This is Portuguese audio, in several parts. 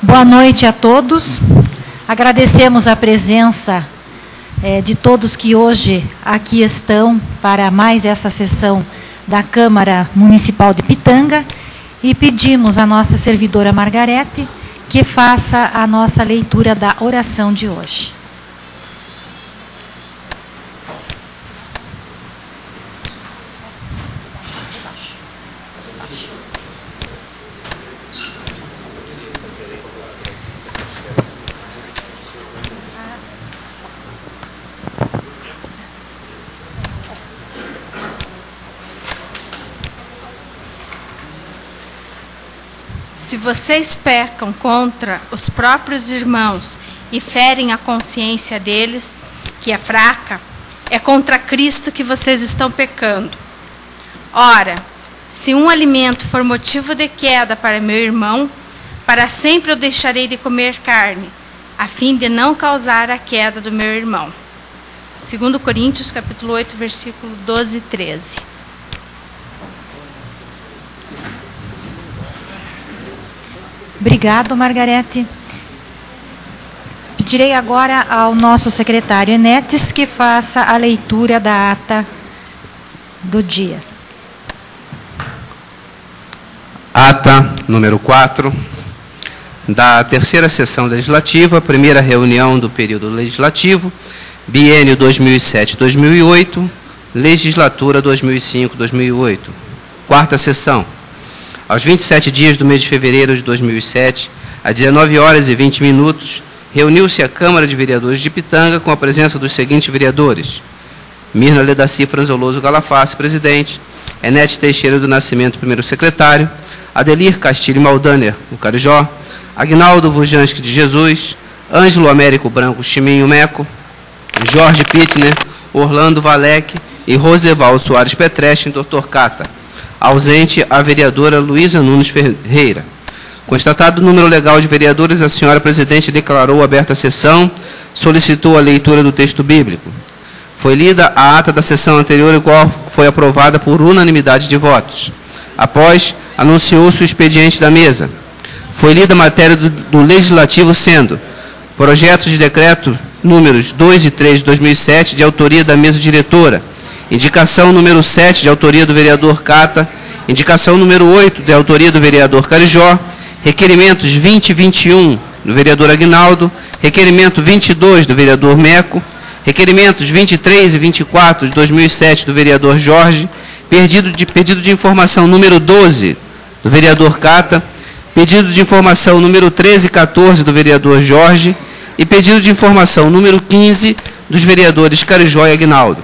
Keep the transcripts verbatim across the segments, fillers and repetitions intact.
Boa noite a todos. Agradecemos a presença é, de todos que hoje aqui estão para mais essa sessão da Câmara Municipal de Pitanga e pedimos à nossa servidora Margarete que faça a nossa leitura da oração de hoje. Se vocês pecam contra os próprios irmãos e ferem a consciência deles, que é fraca, é contra Cristo que vocês estão pecando. Ora, se um alimento for motivo de queda para meu irmão, para sempre eu deixarei de comer carne, a fim de não causar a queda do meu irmão. Segundo Coríntios, capítulo oito, versículo doze e treze. Obrigado, Margarete. Pedirei agora ao nosso secretário Enetes que faça a leitura da ata do dia. Ata número quatro, da terceira sessão legislativa, primeira reunião do período legislativo, biênio dois mil e sete a dois mil e oito, legislatura dois mil e cinco a dois mil e oito. Quarta sessão. Aos vinte e sete dias do mês de fevereiro de dois mil e sete, às dezenove horas e vinte minutos, reuniu-se a Câmara de Vereadores de Pitanga com a presença dos seguintes vereadores: Mirna Ledaci Franzoloso Galafassi, presidente; Enete Teixeira do Nascimento, primeiro secretário; Adelir Castilho Maldaner, o Carijó; Agnaldo Vujanski de Jesus; Ângelo Américo Branco Chiminho Meco; Jorge Pittner, Orlando Valec e Roseval Soares Petrechen, doutor Cata. Ausente a vereadora Luísa Nunes Ferreira. Constatado o número legal de vereadores, a senhora presidente declarou aberta a sessão, solicitou a leitura do texto bíblico. Foi lida a ata da sessão anterior, igual foi aprovada por unanimidade de votos. Após, anunciou-se o expediente da mesa. Foi lida a matéria do, do Legislativo, sendo projetos de decreto números dois e três de dois mil e sete, de autoria da mesa diretora; indicação número sete, de autoria do vereador Cata; indicação número oito, de autoria do vereador Carijó; requerimentos vinte e vinte e um, do vereador Agnaldo; requerimento vinte e dois, do vereador Meco; requerimentos vinte e três e vinte e quatro, de dois mil e sete, do vereador Jorge; pedido de, pedido de informação número doze, do vereador Cata; pedido de informação número treze e quatorze, do vereador Jorge; e pedido de informação número quinze, dos vereadores Carijó e Agnaldo.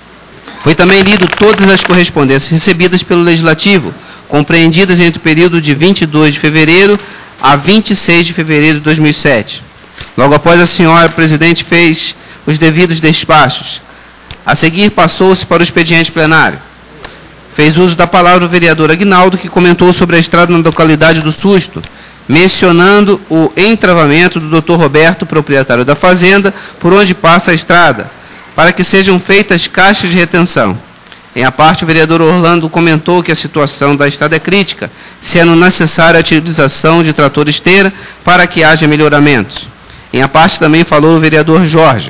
Foi também lido todas as correspondências recebidas pelo Legislativo, compreendidas entre o período de vinte e dois de fevereiro a vinte e seis de fevereiro de dois mil e sete. Logo após, a senhora presidente fez os devidos despachos. A seguir, passou-se para o expediente plenário. Fez uso da palavra o vereador Agnaldo, que comentou sobre a estrada na localidade do Susto, mencionando o entravamento do doutor Roberto, proprietário da fazenda, por onde passa a estrada, para que sejam feitas caixas de retenção. Em a parte, o vereador Orlando comentou que a situação da estrada é crítica, sendo necessária a utilização de trator esteira para que haja melhoramentos. Em a parte, também falou o vereador Jorge.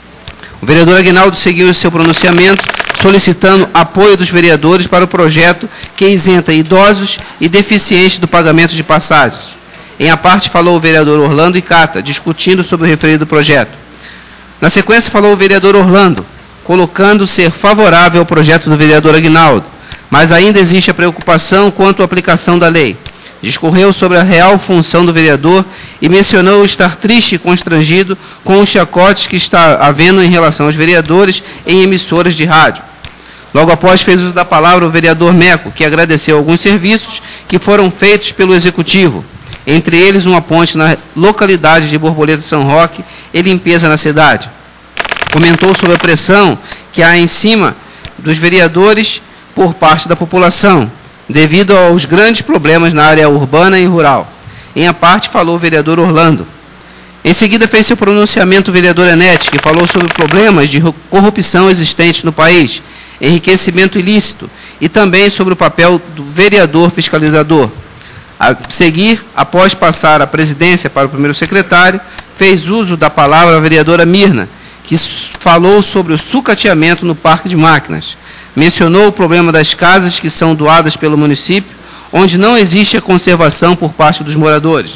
O vereador Agnaldo seguiu o seu pronunciamento, solicitando apoio dos vereadores para o projeto que isenta idosos e deficientes do pagamento de passagens. Em a parte, falou o vereador Orlando e Cata, discutindo sobre o referido projeto. Na sequência, falou o vereador Orlando, colocando ser favorável ao projeto do vereador Agnaldo, mas ainda existe a preocupação quanto à aplicação da lei. Discorreu sobre a real função do vereador e mencionou estar triste e constrangido com os chacotes que está havendo em relação aos vereadores em emissoras de rádio. Logo após, fez uso da palavra o vereador Meco, que agradeceu alguns serviços que foram feitos pelo Executivo, entre eles uma ponte na localidade de Borboleta São Roque e limpeza na cidade. Comentou sobre a pressão que há em cima dos vereadores por parte da população, devido aos grandes problemas na área urbana e rural. Em a parte, falou o vereador Orlando. Em seguida, fez seu pronunciamento o vereador Enete, que falou sobre problemas de corrupção existentes no país, enriquecimento ilícito, e também sobre o papel do vereador fiscalizador. A seguir, após passar a presidência para o primeiro secretário, fez uso da palavra a vereadora Mirna, que falou sobre o sucateamento no parque de máquinas. Mencionou o problema das casas que são doadas pelo município, onde não existe a conservação por parte dos moradores.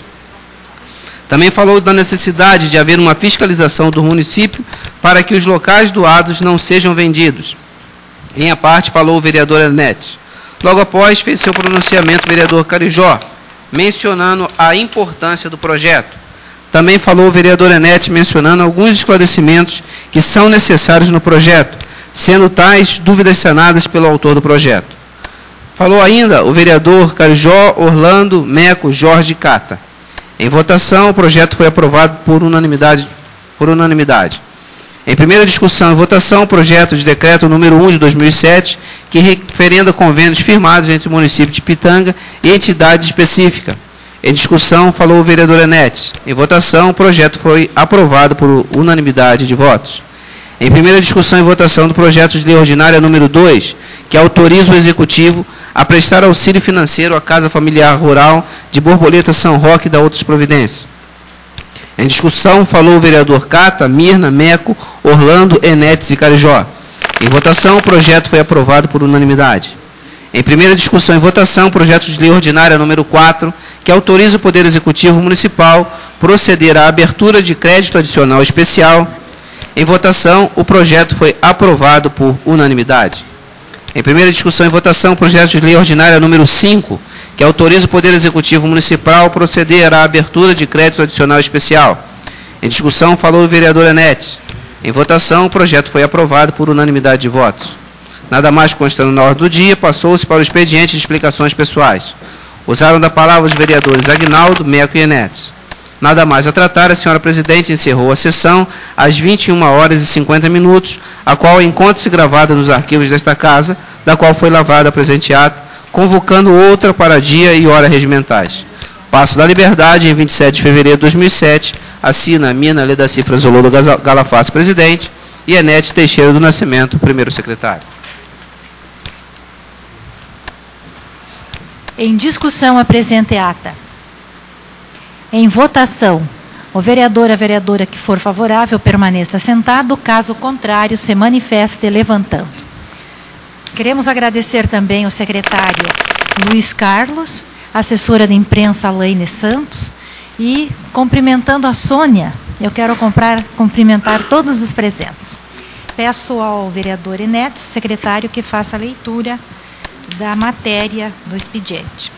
Também falou da necessidade de haver uma fiscalização do município para que os locais doados não sejam vendidos. Em a parte, falou o vereador Ernest. Logo após, fez seu pronunciamento o vereador Carijó, mencionando a importância do projeto. Também falou o vereador Ernest, mencionando alguns esclarecimentos que são necessários no projeto, sendo tais dúvidas sanadas pelo autor do projeto. Falou ainda o vereador Carijó, Orlando, Meco, Jorge e Cata. Em votação, o projeto foi aprovado por unanimidade. Por unanimidade. Em primeira discussão e votação, o projeto de decreto número um de dois mil e sete, que referenda convênios firmados entre o município de Pitanga e entidade específica. Em discussão, falou o vereador Ernest. Em votação, o projeto foi aprovado por unanimidade de votos. Em primeira discussão e votação do projeto de lei ordinária número dois, que autoriza o Executivo a prestar auxílio financeiro à Casa Familiar Rural de Borboleta São Roque e da outras providências. Em discussão, falou o vereador Cata, Mirna, Meco, Orlando, Enetes e Carijó. Em votação, o projeto foi aprovado por unanimidade. Em primeira discussão e votação, o projeto de lei ordinária número quatro, que autoriza o Poder Executivo Municipal proceder à abertura de crédito adicional especial. Em votação, o projeto foi aprovado por unanimidade. Em primeira discussão e votação, o projeto de lei ordinária número cinco, que autoriza o Poder Executivo Municipal proceder à abertura de crédito adicional especial. Em discussão, falou o vereador Ernest. Em votação, o projeto foi aprovado por unanimidade de votos. Nada mais constando na ordem do dia, passou-se para o expediente de explicações pessoais. Usaram da palavra os vereadores Aguinaldo, Meco e Enetes. Nada mais a tratar, a senhora presidente encerrou a sessão às vinte e uma horas e cinquenta minutos, a qual encontra-se gravada nos arquivos desta casa, da qual foi lavada a presente ato, convocando outra para dia e hora regimentais. Passo da Liberdade, em vinte e sete de fevereiro de dois mil e sete, assina Mina Leda Cifra Zololo Galafaz, presidente, e Enete Teixeira do Nascimento, primeiro secretário. Em discussão, apresente ata. Em votação, o vereador, a vereadora que for favorável, permaneça sentado, caso contrário, se manifeste levantando. Queremos agradecer também ao secretário Luiz Carlos, assessora de imprensa Alaine Santos, e cumprimentando a Sônia, eu quero comprar, cumprimentar todos os presentes. Peço ao vereador Enetes, secretário, que faça a leitura da matéria do expediente.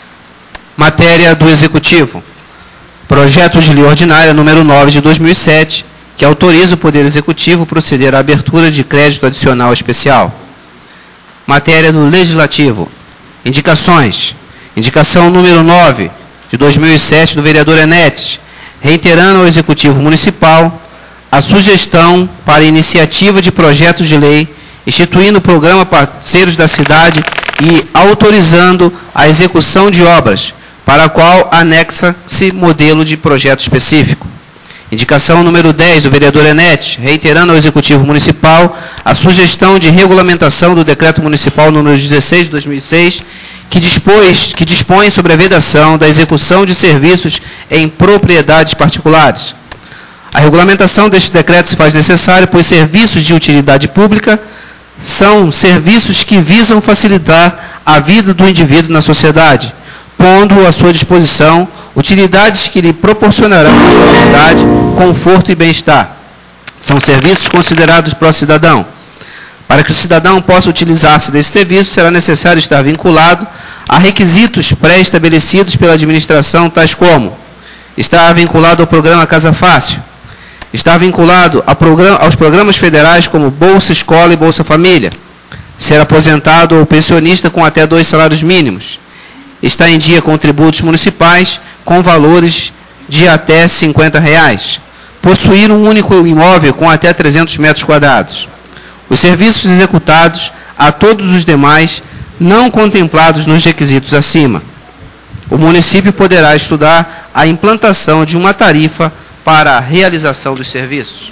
Matéria do Executivo. Projeto de lei ordinária número nove de dois mil e sete, que autoriza o Poder Executivo proceder à abertura de crédito adicional especial. Matéria do Legislativo. Indicações. Indicação número nove de dois mil e sete do vereador Enetes, reiterando ao Executivo Municipal a sugestão para iniciativa de projetos de lei, instituindo o programa Parceiros da Cidade e autorizando a execução de obras, para a qual anexa-se modelo de projeto específico. Indicação número dez do vereador Enetes, reiterando ao Executivo Municipal a sugestão de regulamentação do Decreto Municipal número dezesseis de dois mil e seis, que, dispôs, que dispõe sobre a vedação da execução de serviços em propriedades particulares. A regulamentação deste decreto se faz necessária, pois serviços de utilidade pública são serviços que visam facilitar a vida do indivíduo na sociedade, pondo à sua disposição utilidades que lhe proporcionarão tranquilidade, conforto e bem-estar. São serviços considerados pró-cidadão. Para que o cidadão possa utilizar-se desse serviço, será necessário estar vinculado a requisitos pré-estabelecidos pela administração, tais como estar vinculado ao programa Casa Fácil, estar vinculado a programa, aos programas federais como Bolsa Escola e Bolsa Família, ser aposentado ou pensionista com até dois salários mínimos, estar em dia com tributos municipais com valores de até cinquenta reais, possuir um único imóvel com até trezentos metros quadrados. Os serviços executados a todos os demais não contemplados nos requisitos acima. O município poderá estudar a implantação de uma tarifa para a realização dos serviços.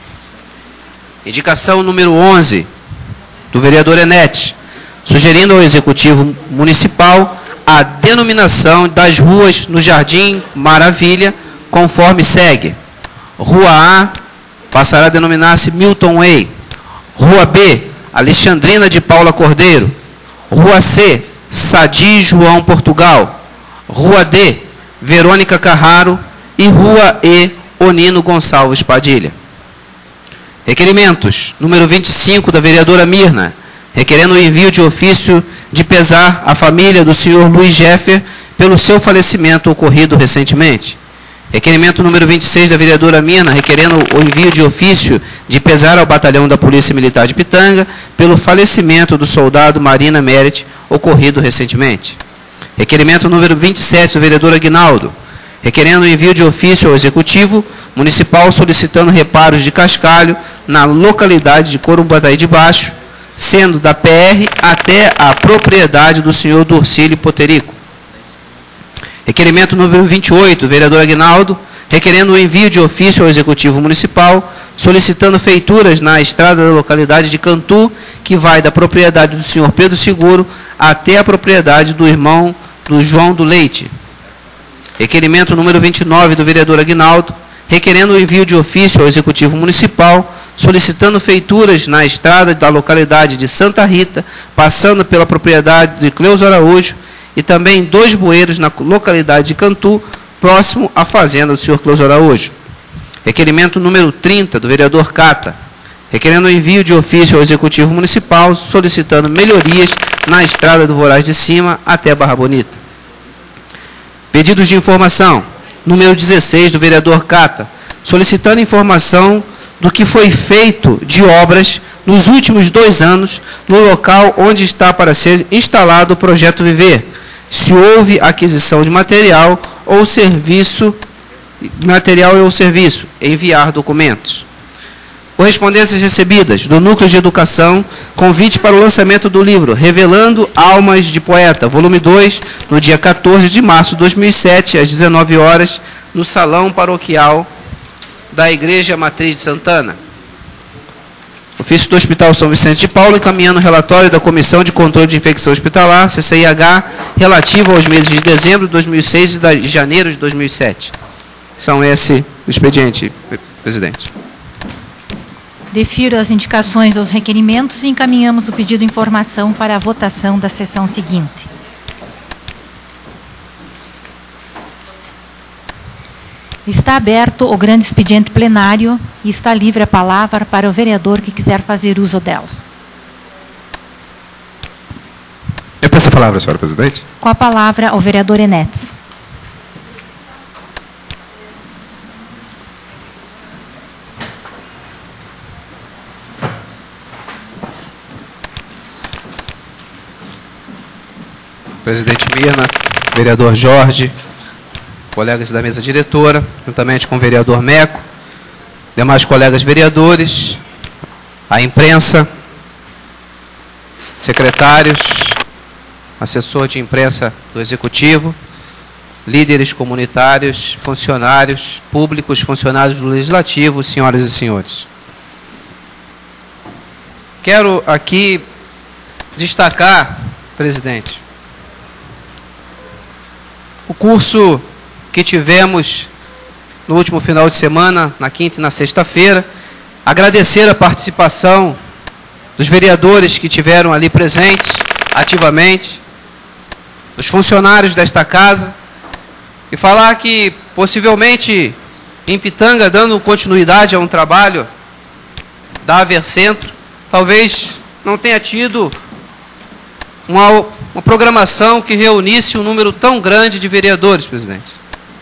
Indicação número onze, do vereador Enetes, sugerindo ao Executivo Municipal a denominação das ruas no Jardim Maravilha, conforme segue. Rua A passará a denominar-se Milton Way. Rua B, Alexandrina de Paula Cordeiro. Rua C, Sadi João Portugal. Rua D, Verônica Carraro. E Rua E, Onino Gonçalves Padilha. Requerimentos. Número vinte e cinco, da vereadora Mirna, requerendo o envio de ofício de pesar à família do senhor Luiz Jeffer pelo seu falecimento ocorrido recentemente. Requerimento número vinte e seis, da vereadora Mirna, requerendo o envio de ofício de pesar ao batalhão da Polícia Militar de Pitanga pelo falecimento do soldado Marina Merit ocorrido recentemente. Requerimento número vinte e sete, do vereador Aguinaldo, requerendo o envio de ofício ao Executivo Municipal solicitando reparos de cascalho na localidade de Corumbataí de Baixo, sendo da P R até a propriedade do senhor Durcílio Poterico. Requerimento número vinte e oito, do vereador Aguinaldo, requerendo o envio de ofício ao Executivo Municipal, solicitando feituras na estrada da localidade de Cantu, que vai da propriedade do senhor Pedro Seguro até a propriedade do irmão do João do Leite. Requerimento número vinte e nove, do vereador Aguinaldo, requerendo o envio de ofício ao Executivo Municipal, solicitando feituras na estrada da localidade de Santa Rita, passando pela propriedade de Cleusa Araújo, e também dois bueiros na localidade de Cantu, próximo à fazenda do senhor Cleusa Araújo. Requerimento número trinta, do vereador Cata, requerendo o envio de ofício ao Executivo Municipal, solicitando melhorias na estrada do Voraz de Cima até Barra Bonita. Pedidos de informação. Número dezesseis, do vereador Cata, solicitando informação do que foi feito de obras nos últimos dois anos no local onde está para ser instalado o Projeto Viver, se houve aquisição de material ou serviço, material ou serviço, enviar documentos. Correspondências recebidas do Núcleo de Educação, convite para o lançamento do livro Revelando Almas de Poeta, volume dois, no dia quatorze de março de dois mil e sete, às dezenove horas, no Salão Paroquial da Igreja Matriz de Santana. Ofício do Hospital São Vicente de Paulo, encaminhando o relatório da Comissão de Controle de Infecção Hospitalar, C C I H, relativo aos meses de dezembro de dois mil e seis e de janeiro de dois mil e sete. São esse o expediente, presidente. Defiro as indicações aos requerimentos e encaminhamos o pedido de informação para a votação da sessão seguinte. Está aberto o grande expediente plenário e está livre a palavra para o vereador que quiser fazer uso dela. Eu peço a palavra, senhora presidente. Com a palavra, o vereador Enetes. Presidente Mirna, vereador Jorge, colegas da mesa diretora, juntamente com o vereador Meco, demais colegas vereadores, a imprensa, secretários, assessor de imprensa do Executivo, líderes comunitários, funcionários públicos, funcionários do Legislativo, senhoras e senhores. Quero aqui destacar, presidente, o curso que tivemos no último final de semana, na quinta e na sexta-feira, agradecer a participação dos vereadores que tiveram ali presentes, ativamente, dos funcionários desta casa, e falar que, possivelmente, em Pitanga, dando continuidade a um trabalho da Avercentro, talvez não tenha tido uma, uma programação que reunisse um número tão grande de vereadores, presidente.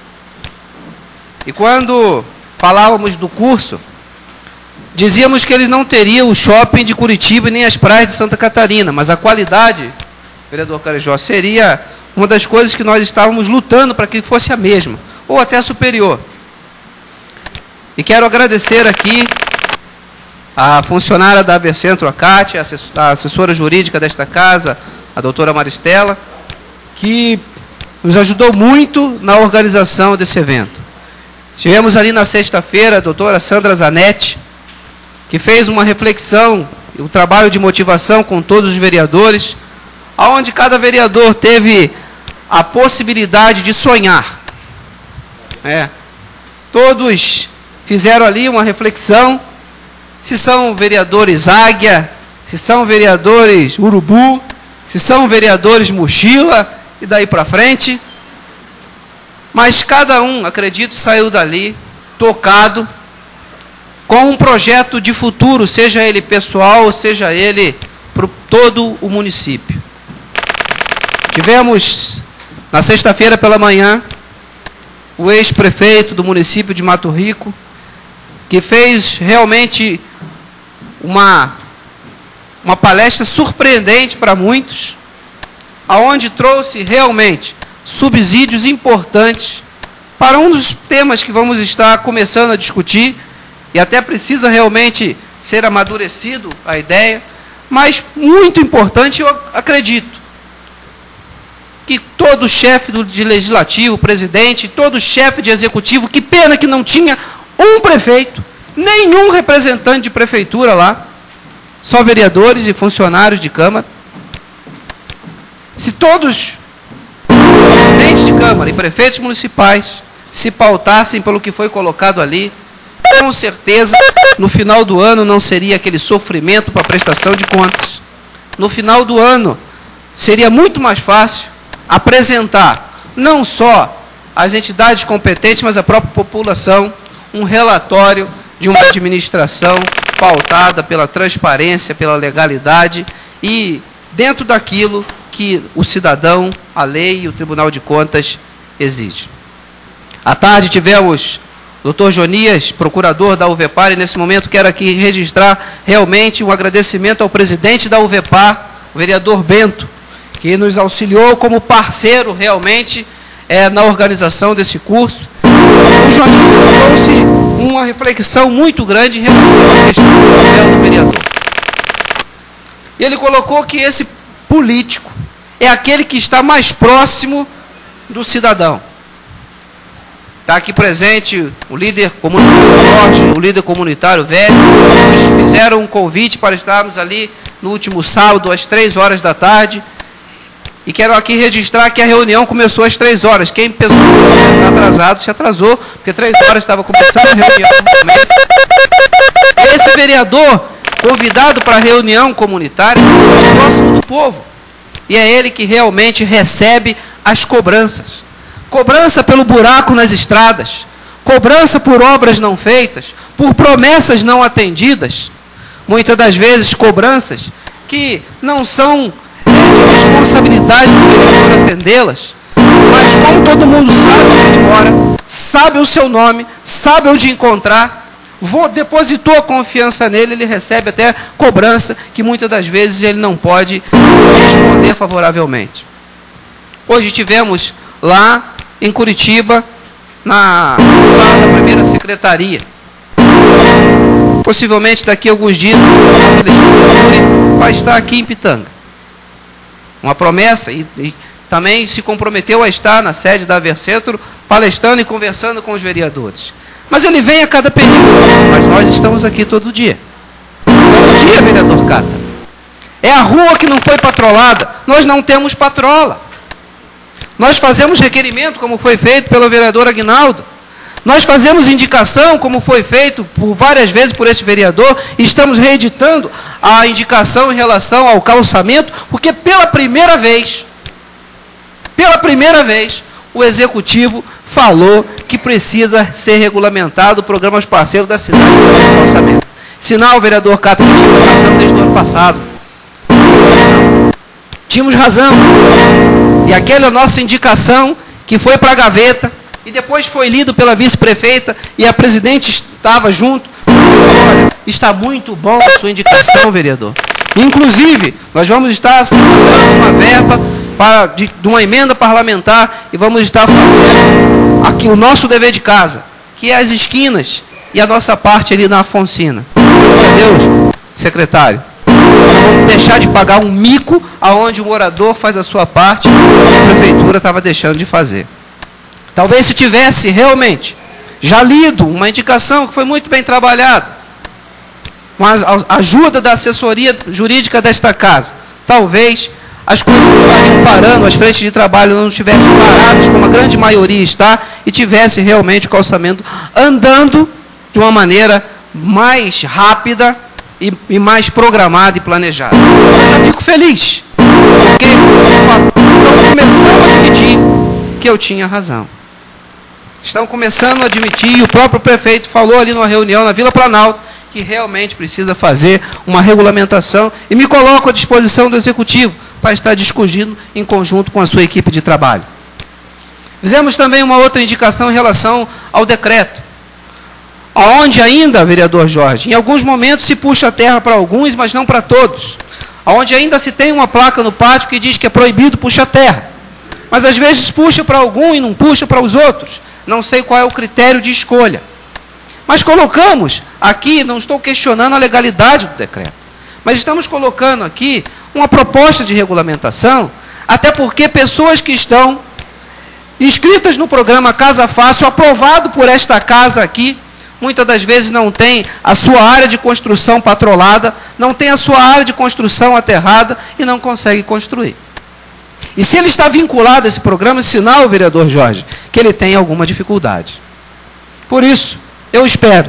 E quando falávamos do curso, dizíamos que eles não teriam o shopping de Curitiba e nem as praias de Santa Catarina, mas a qualidade, vereador Carijó, seria uma das coisas que nós estávamos lutando para que fosse a mesma, ou até superior. E quero agradecer aqui a funcionária da Avercentro, a Cátia, a assessora jurídica desta casa, a doutora Maristela, que nos ajudou muito na organização desse evento. Tivemos ali na sexta-feira a doutora Sandra Zanetti, que fez uma reflexão, um trabalho de motivação com todos os vereadores, onde cada vereador teve a possibilidade de sonhar. É. Todos fizeram ali uma reflexão, se são vereadores águia, se são vereadores urubu, se são vereadores mochila, e daí para frente. Mas cada um, acredito, saiu dali tocado com um projeto de futuro, seja ele pessoal, ou seja ele para todo o município. Tivemos, na sexta-feira pela manhã, o ex-prefeito do município de Mato Rico, que fez realmente uma, uma palestra surpreendente para muitos, aonde trouxe realmente subsídios importantes para um dos temas que vamos estar começando a discutir, e até precisa realmente ser amadurecido a ideia, mas muito importante, eu acredito, que todo chefe do, de legislativo, presidente, todo chefe de executivo, que pena que não tinha um prefeito, nenhum representante de prefeitura lá, só vereadores e funcionários de Câmara. Se todos, presidentes de Câmara e prefeitos municipais, se pautassem pelo que foi colocado ali, com certeza, no final do ano não seria aquele sofrimento para a prestação de contas. No final do ano, seria muito mais fácil apresentar, não só as entidades competentes, mas a própria população, um relatório de uma administração pautada pela transparência, pela legalidade e dentro daquilo que o cidadão, a lei e o Tribunal de Contas exigem. À tarde tivemos o doutor Jonias, procurador da UVEPAR, e nesse momento quero aqui registrar realmente um agradecimento ao presidente da UVEPAR, o vereador Bento, que nos auxiliou como parceiro realmente é, na organização desse curso. O Jonias trouxe uma reflexão muito grande em relação à questão do papel do vereador. Ele colocou que esse político é aquele que está mais próximo do cidadão. Está aqui presente o líder comunitário Jorge, o líder comunitário Velho, nos fizeram um convite para estarmos ali no último sábado, às três horas da tarde. E quero aqui registrar que a reunião começou às três horas. Quem pensou que ia começar atrasado, se atrasou, porque três horas estava começando a reunião. Esse vereador, convidado para a reunião comunitária, é mais próximo do povo. E é ele que realmente recebe as cobranças. Cobrança pelo buraco nas estradas, cobrança por obras não feitas, por promessas não atendidas, muitas das vezes cobranças que não são é, de responsabilidade do vereador atendê-las, mas como todo mundo sabe onde ele mora, sabe o seu nome, sabe onde encontrar, vou, depositou a confiança nele, ele recebe até cobrança que muitas das vezes ele não pode responder favoravelmente. Hoje tivemos lá em Curitiba, na sala da primeira secretaria. Possivelmente daqui a alguns dias, o deputado Alexandre Cury vai estar aqui em Pitanga. Uma promessa, e, e também se comprometeu a estar na sede da Avercentro, palestrando e conversando com os vereadores. Mas ele vem a cada período, mas nós estamos aqui todo dia. Todo dia, vereador Cata. É a rua que não foi patrolada, nós não temos patrola. Nós fazemos requerimento, como foi feito pelo vereador Aguinaldo. Nós fazemos indicação, como foi feito por várias vezes por esse vereador, e estamos reeditando a indicação em relação ao calçamento, porque pela primeira vez, pela primeira vez, o Executivo falou que precisa ser regulamentado o programa parceiro da cidade do calçamento. Sinal, vereador Cato, que tínhamos razão desde o ano passado. Tínhamos razão. E aquela nossa indicação que foi para a gaveta e depois foi lido pela vice-prefeita e a presidente estava junto. Olha, está muito bom a sua indicação, vereador. Inclusive, nós vamos estar separando uma verba para, de, de uma emenda parlamentar e vamos estar fazendo aqui o nosso dever de casa, que é as esquinas e a nossa parte ali na Afonsina. Graças a Deus, secretário. Vamos deixar de pagar um mico aonde o morador faz a sua parte e a prefeitura estava deixando de fazer. Talvez se tivesse realmente já lido uma indicação que foi muito bem trabalhada, com a ajuda da assessoria jurídica desta casa, talvez as coisas não estariam parando, as frentes de trabalho não estivessem paradas, como a grande maioria está, e tivesse realmente o calçamento andando de uma maneira mais rápida e, e mais programada e planejada. Eu já fico feliz, porque estão começando a admitir que eu tinha razão. Estão começando a admitir, e o próprio prefeito falou ali numa reunião na Vila Planalto, que realmente precisa fazer uma regulamentação, e me coloco à disposição do Executivo para estar discutindo em conjunto com a sua equipe de trabalho. Fizemos também uma outra indicação em relação ao decreto, onde ainda, vereador Jorge, em alguns momentos se puxa a terra para alguns, mas não para todos. Onde ainda se tem uma placa no pátio que diz que é proibido puxar terra. Mas às vezes puxa para algum e não puxa para os outros. Não sei qual é o critério de escolha. Mas colocamos aqui, não estou questionando a legalidade do decreto, mas estamos colocando aqui uma proposta de regulamentação, até porque pessoas que estão inscritas no programa Casa Fácil, aprovado por esta casa aqui, muitas das vezes não tem a sua área de construção patrolada, não tem a sua área de construção aterrada e não consegue construir. E se ele está vinculado a esse programa, é sinal, vereador Jorge, que ele tem alguma dificuldade. Por isso, eu espero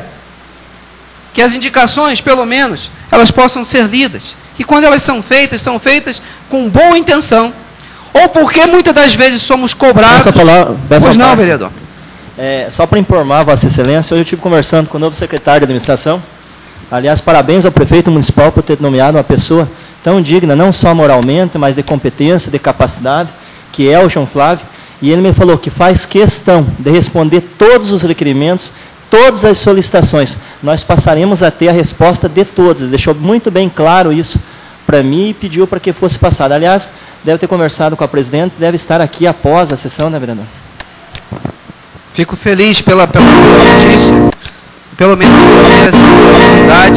que as indicações, pelo menos, elas possam ser lidas. Que quando elas são feitas, são feitas com boa intenção. Ou porque muitas das vezes somos cobrados... Peço palavra, peço pois não, parte. vereador. É, só para informar Vossa Excelência, hoje eu estive conversando com o novo secretário de administração. Aliás, parabéns ao prefeito municipal por ter nomeado uma pessoa tão digna, não só moralmente, mas de competência, de capacidade, que é o João Flávio. E ele me falou que faz questão de responder todos os requerimentos, todas as solicitações. Nós passaremos a ter a resposta de todos. Ele deixou muito bem claro isso para mim e pediu para que fosse passado. Aliás, deve ter conversado com a presidente, deve estar aqui após a sessão, né, vereador? Fico feliz pela, pela notícia, pelo menos ter essa oportunidade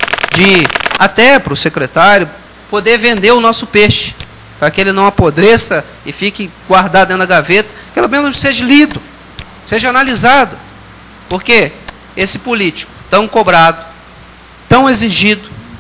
de, até para o secretário, poder vender o nosso peixe, para que ele não apodreça e fique guardado dentro da gaveta, que pelo menos seja lido, seja analisado. Porque esse político tão cobrado, tão exigido,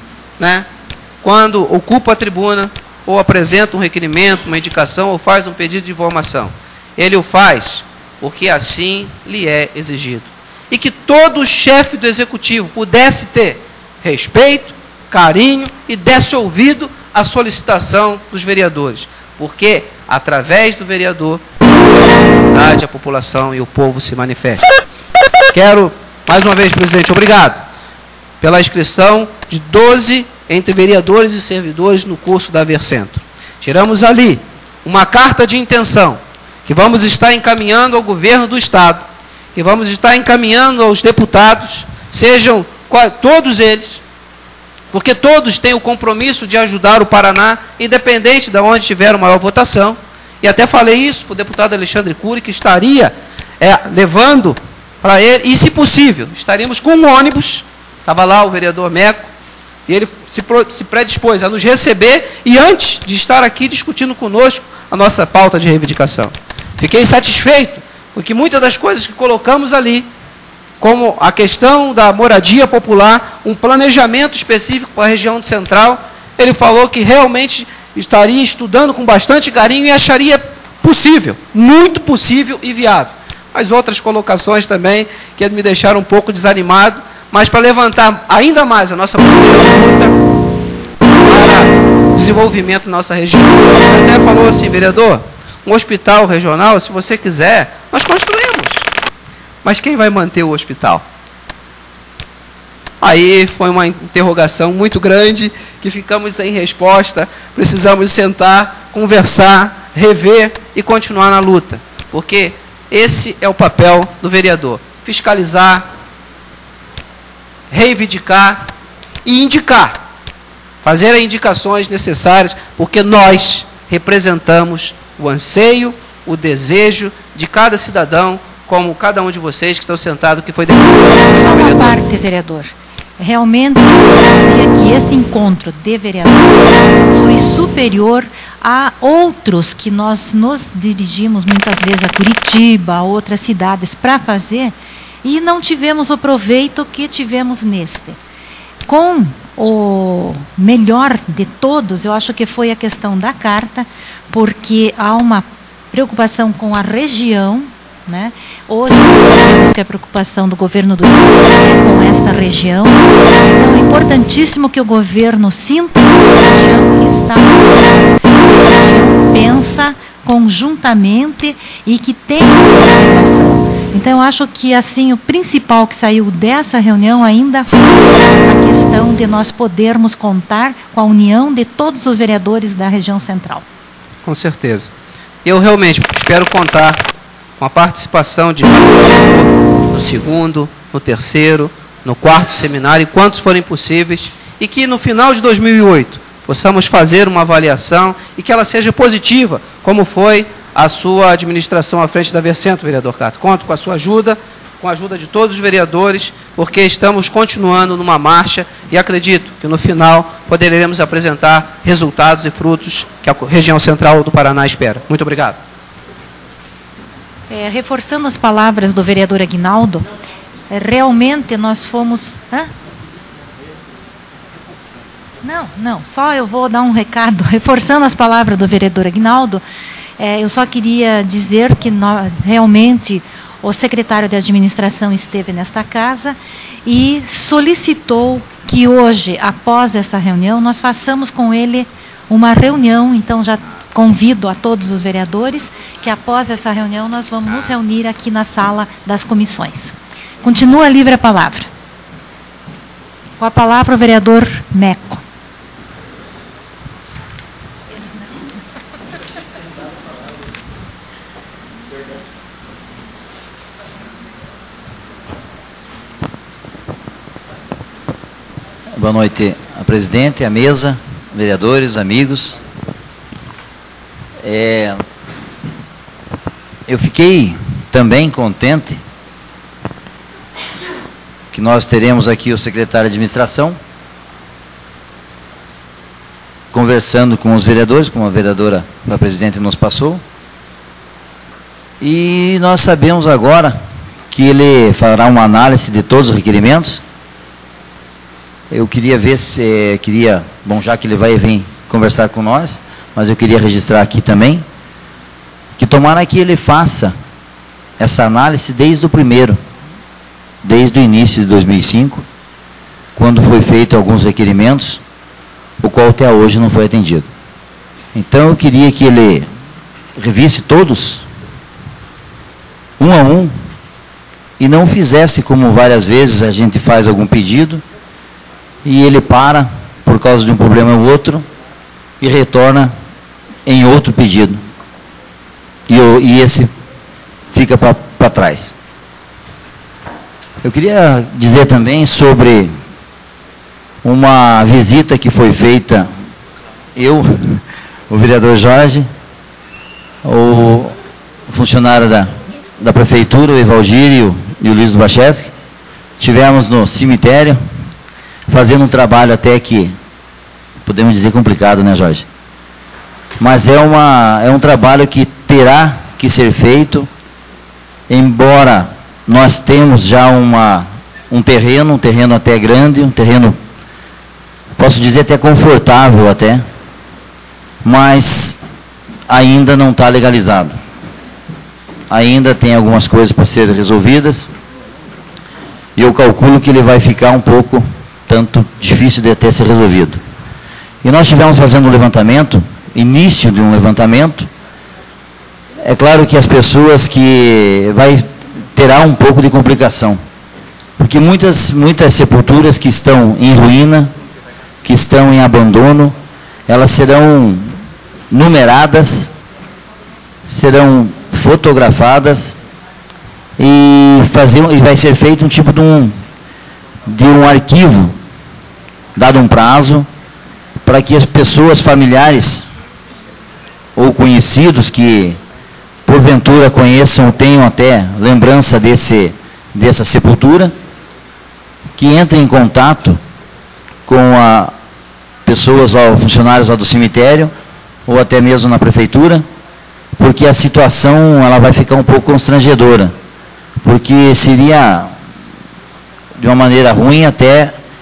né, quando ocupa a tribuna, ou apresenta um requerimento, uma indicação, ou faz um pedido de informação, ele o faz porque assim lhe é exigido. E que todo chefe do executivo pudesse ter respeito, carinho e desse ouvido à solicitação dos vereadores. Porque, através do vereador, a comunidade, a população e o povo se manifestam. Quero, mais uma vez, presidente, obrigado pela inscrição de doze entre vereadores e servidores no curso da Avercentro. Tiramos ali uma carta de intenção que vamos estar encaminhando ao governo do Estado, que vamos estar encaminhando aos deputados, sejam todos eles, porque todos têm o compromisso de ajudar o Paraná, independente de onde tiver a maior votação. E até falei isso para o deputado Alexandre Cury, que estaria é, levando para ele, e se possível, estaríamos com um ônibus, estava lá o vereador Meco, e ele se, se predispôs a nos receber, e antes de estar aqui discutindo conosco a nossa pauta de reivindicação. Fiquei satisfeito, porque muitas das coisas que colocamos ali, como a questão da moradia popular, um planejamento específico para a região central, ele falou que realmente estaria estudando com bastante carinho e acharia possível, muito possível e viável. Mas outras colocações também que me deixaram um pouco desanimado, mas para levantar ainda mais a nossa bandeira de luta para o desenvolvimento da nossa região. Ele até falou assim, vereador, um hospital regional, se você quiser, nós construímos. Mas quem vai manter o hospital? Aí foi uma interrogação muito grande, que ficamos sem resposta, precisamos sentar, conversar, rever e continuar na luta. Porque esse é o papel do vereador, fiscalizar, reivindicar e indicar, fazer as indicações necessárias, porque nós representamos o anseio, o desejo de cada cidadão, como cada um de vocês que estão sentados, que foi deputado. Só uma parte, vereador. Realmente, parecia que esse encontro de vereadores foi superior a outros que nós nos dirigimos muitas vezes a Curitiba, a outras cidades para fazer, e não tivemos o proveito que tivemos neste. Com o melhor de todos, eu acho que foi a questão da carta, porque há uma preocupação com a região, né? Hoje nós sabemos que a preocupação do governo do estado é com esta região, então é importantíssimo que o governo sinta que a região está, que a região pensa conjuntamente e que tem preocupação. Então, eu acho que assim o principal que saiu dessa reunião ainda foi a questão de nós podermos contar com a união de todos os vereadores da região central. Com certeza. Eu realmente espero contar com a participação de no segundo, no terceiro, no quarto seminário, quantos forem possíveis, e que no final de dois mil e oito possamos fazer uma avaliação e que ela seja positiva, como foi a sua administração à frente da Vercento, vereador Cato. Conto com a sua ajuda, com a ajuda de todos os vereadores, porque estamos continuando numa marcha e acredito que no final poderemos apresentar resultados e frutos que a região central do Paraná espera. Muito obrigado. É, reforçando as palavras do vereador Aguinaldo, é, realmente nós fomos... Hã? Não, não, só eu vou dar um recado, reforçando as palavras do vereador Aguinaldo, é, eu só queria dizer que nós, realmente o secretário de administração esteve nesta casa e solicitou que hoje, após essa reunião, nós façamos com ele uma reunião, então já convido a todos os vereadores que após essa reunião nós vamos nos reunir aqui na sala das comissões. Continua livre a palavra. Com a palavra o vereador Meco. Boa noite, a presidente, a mesa, vereadores, amigos. É, eu fiquei também contente que nós teremos aqui o secretário de administração conversando com os vereadores, como a vereadora, a presidente nos passou. E nós sabemos agora que ele fará uma análise de todos os requerimentos. Eu queria ver se, queria, bom, já que ele vai vir conversar com nós, mas eu queria registrar aqui também, que tomara que ele faça essa análise desde o primeiro, desde o início de dois mil e cinco, quando foi feito alguns requerimentos, o qual até hoje não foi atendido. Então eu queria que ele revisse todos, um a um, e não fizesse como várias vezes a gente faz algum pedido, e ele para, por causa de um problema ou outro, e retorna em outro pedido. E, eu, e esse fica para trás. Eu queria dizer também sobre uma visita que foi feita, eu, o vereador Jorge, o funcionário da, da prefeitura, o Evaldir e o, e o Luiz do Bacheschi, tivemos no cemitério, fazendo um trabalho até que, podemos dizer, complicado, né, Jorge? Mas é, uma, é um trabalho que terá que ser feito, embora nós temos já uma, um terreno, um terreno até grande, um terreno, posso dizer até confortável até, mas ainda não está legalizado. Ainda tem algumas coisas para serem resolvidas, e eu calculo que ele vai ficar um pouco tanto difícil de até ser resolvido. E nós estivemos fazendo um levantamento, início de um levantamento. É claro que as pessoas que vai terá um pouco de complicação, porque muitas muitas sepulturas que estão em ruína, que estão em abandono, elas serão numeradas, serão fotografadas e fazer e vai ser feito um tipo de um de um arquivo, dado um prazo, para que as pessoas familiares ou conhecidos que porventura conheçam ou tenham até lembrança desse, dessa sepultura, que entrem em contato com a pessoas, ou funcionários lá do cemitério, ou até mesmo na prefeitura, porque a situação ela vai ficar um pouco constrangedora, porque seria de uma maneira ruim até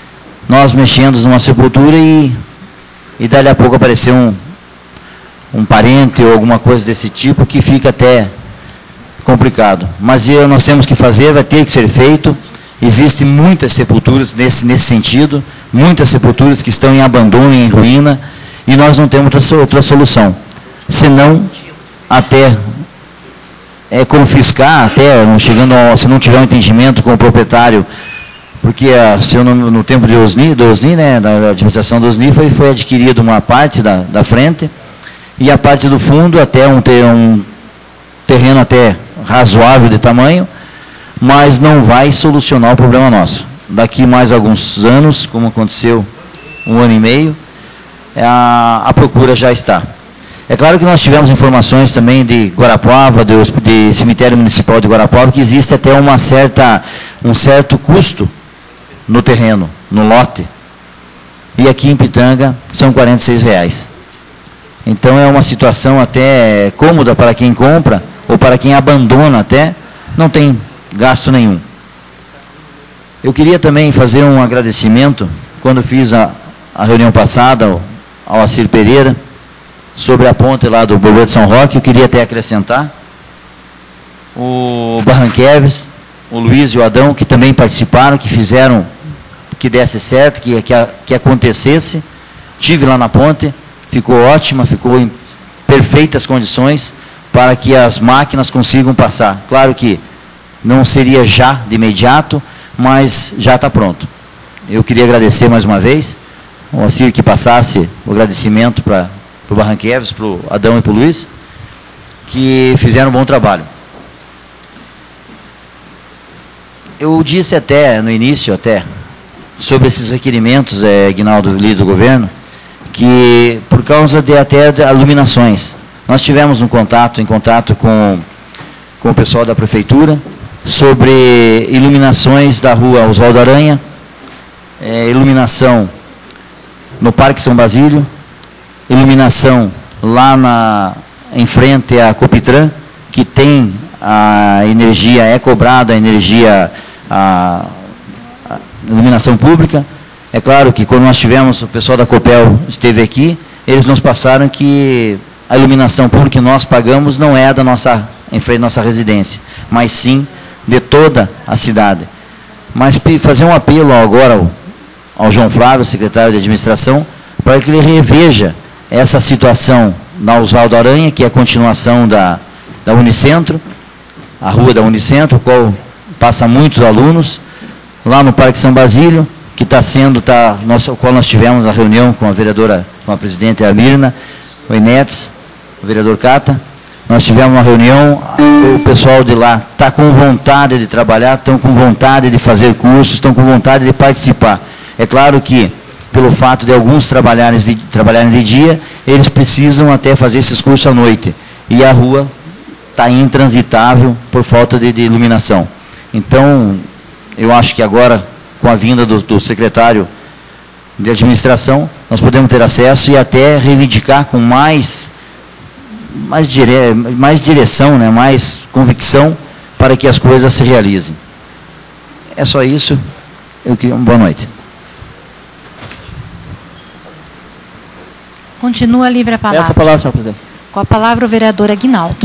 nós mexendo numa sepultura e, e dali a pouco aparecer um, um parente ou alguma coisa desse tipo que fica até complicado. Mas eu, nós temos que fazer, vai ter que ser feito. Existem muitas sepulturas nesse, nesse sentido, muitas sepulturas que estão em abandono, em ruína, e nós não temos outra, outra solução, senão até é, confiscar, até chegando ao, se não tiver um entendimento com o proprietário, porque a, se eu, no, no tempo de Osni, do Osni, né, da administração do Osni, foi, foi adquirido uma parte da, da frente, e a parte do fundo, até um, ter, um terreno até razoável de tamanho, mas não vai solucionar o problema nosso. Daqui mais alguns anos, como aconteceu um ano e meio, a, a procura já está. É claro que nós tivemos informações também de Guarapuava, de, de cemitério municipal de Guarapuava, que existe até uma certa, um certo custo no terreno, no lote. E aqui em Pitanga são quarenta e seis reais. Então é uma situação até cômoda para quem compra, ou para quem abandona até, não tem gasto nenhum. Eu queria também fazer um agradecimento, quando fiz a, a reunião passada ao, ao Acir Pereira, sobre a ponte lá do Borboeta de São Roque, eu queria até acrescentar o Barranqueves, o Luiz e o Adão, que também participaram, que fizeram que desse certo, que, que, que acontecesse. Tive lá na ponte, ficou ótima, ficou em perfeitas condições para que as máquinas consigam passar. Claro que não seria já de imediato, mas já está pronto. Eu queria agradecer mais uma vez, o Acir que passasse o agradecimento para o Barranqueves, para o Adão e para o Luiz, que fizeram um bom trabalho. Eu disse até, no início até, sobre esses requerimentos, é, Guinaldo, líder do governo, que por causa de até de iluminações, nós tivemos um contato, em contato com, com o pessoal da prefeitura, sobre iluminações da rua Oswaldo Aranha, é, iluminação no Parque São Basílio, iluminação lá na, em frente à Copitran, que tem a energia, é cobrada a energia, a, a iluminação pública. É claro que quando nós tivemos, o pessoal da Copel esteve aqui, eles nos passaram que a iluminação pública que nós pagamos não é da nossa, em frente à nossa residência, mas sim de toda a cidade. Mas fazer um apelo agora ao, ao João Flávio, secretário de administração, para que ele reveja essa situação na Oswaldo Aranha, que é a continuação da, da Unicentro, a rua da Unicentro, qual passa muitos alunos, lá no Parque São Basílio, que está sendo, tá, nós, o qual nós tivemos a reunião com a vereadora, com a presidente a Mirna, o Inetes, o vereador Cata, nós tivemos uma reunião, o pessoal de lá está com vontade de trabalhar, estão com vontade de fazer cursos, estão com vontade de participar. É claro que, pelo fato de alguns trabalharem de, trabalharem de dia, eles precisam até fazer esses cursos à noite. E a rua está intransitável por falta de, de iluminação. Então, eu acho que agora, com a vinda do, do secretário de administração, nós podemos ter acesso e até reivindicar com mais, mais, dire, mais direção, né, mais convicção, para que as coisas se realizem. É só isso. Eu queria uma boa noite. Continua livre a palavra. Essa palavra, senhor presidente. Com a palavra o vereador Aguinaldo.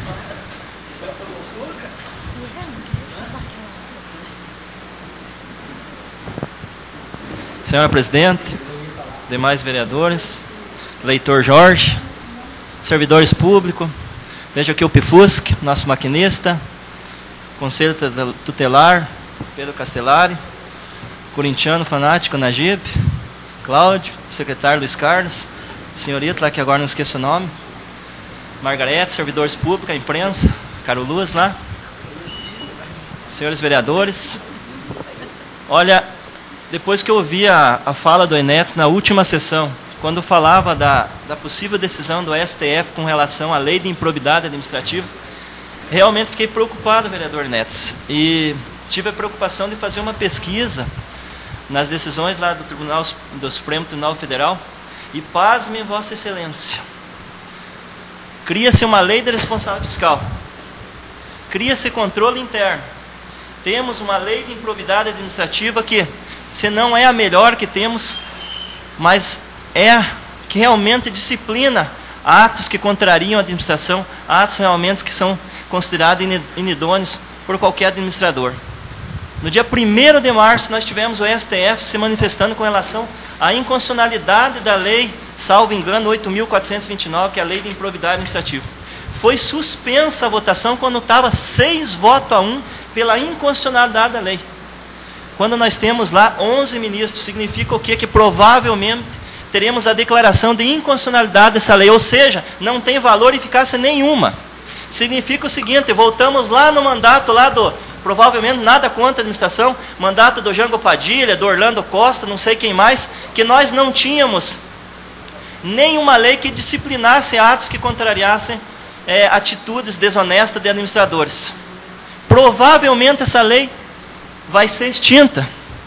Senhora presidente, demais vereadores, leitor Jorge, servidores públicos, vejo aqui o Pifusc, nosso maquinista, conselho tutelar, Pedro Castellari, corintiano fanático Najib, Cláudio, secretário Luiz Carlos, senhorita lá que agora não esqueço o nome, Margarete, servidores públicos, a imprensa, Caro Luz lá, senhores vereadores. Olha, depois que eu ouvi a, a fala do Enetes na última sessão, quando falava da, da possível decisão do S T F com relação à lei de improbidade administrativa, realmente fiquei preocupado, vereador Enetes, e tive a preocupação de fazer uma pesquisa nas decisões lá do Tribunal, do Supremo Tribunal Federal, e pasme, Vossa Excelência, cria-se uma lei de responsabilidade fiscal, cria-se controle interno, temos uma lei de improbidade administrativa que se não é a melhor que temos, mas é que realmente disciplina atos que contrariam a administração, atos realmente que são considerados inidôneos por qualquer administrador. No dia primeiro de março, nós tivemos o S T F se manifestando com relação à inconstitucionalidade da lei, salvo engano, oito mil quatrocentos e vinte e nove, que é a Lei de Improbidade Administrativa. Foi suspensa a votação quando estava seis votos a um pela inconstitucionalidade da lei. Quando nós temos lá onze ministros, significa o quê? Que provavelmente teremos a declaração de inconstitucionalidade dessa lei, ou seja, não tem valor e eficácia nenhuma. Significa o seguinte, voltamos lá no mandato lá do, provavelmente nada contra a administração, mandato do Jango Padilha, do Orlando Costa, não sei quem mais, que nós não tínhamos nenhuma lei que disciplinasse atos que contrariassem é, atitudes desonestas de administradores. Provavelmente essa lei vai ser extinta.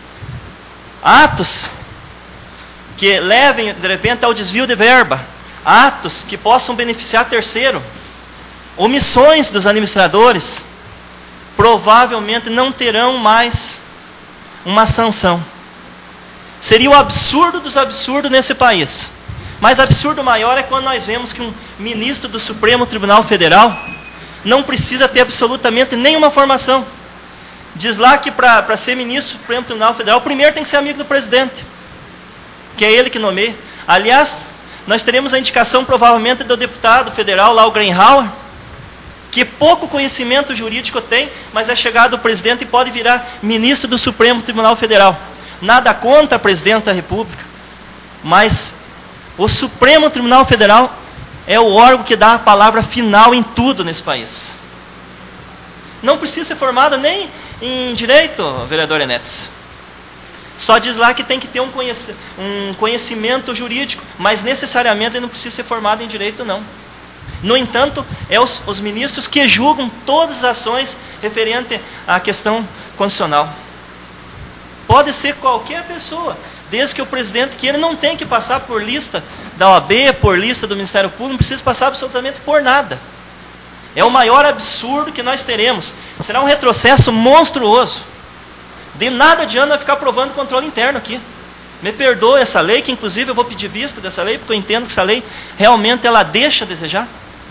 Atos que levem, de repente, ao desvio de verba, atos que possam beneficiar terceiro, omissões dos administradores, provavelmente não terão mais uma sanção. Seria o absurdo dos absurdos nesse país. Mas absurdo maior é quando nós vemos que um ministro do Supremo Tribunal Federal não precisa ter absolutamente nenhuma formação. Diz lá que para ser ministro do Supremo Tribunal Federal, primeiro tem que ser amigo do presidente, que é ele que nomeia. Aliás, nós teremos a indicação provavelmente do deputado federal, lá o Greenhauer, que pouco conhecimento jurídico tem, mas é chegado ao presidente e pode virar ministro do Supremo Tribunal Federal. Nada contra a presidente da República, mas o Supremo Tribunal Federal é o órgão que dá a palavra final em tudo nesse país. Não precisa ser formado nem em direito, vereador Enetes. Só diz lá que tem que ter um, conhec um conhecimento jurídico, mas necessariamente ele não precisa ser formado em direito, não. No entanto, é os, os ministros que julgam todas as ações referentes à questão constitucional. Pode ser qualquer pessoa, desde que o presidente, que ele não tem que passar por lista da O A B, por lista do Ministério Público, não precisa passar absolutamente por nada. É o maior absurdo que nós teremos. Será um retrocesso monstruoso. De nada adianta ficar provando controle interno aqui. Me perdoe essa lei, que inclusive eu vou pedir vista dessa lei, porque eu entendo que essa lei realmente ela deixa a desejar.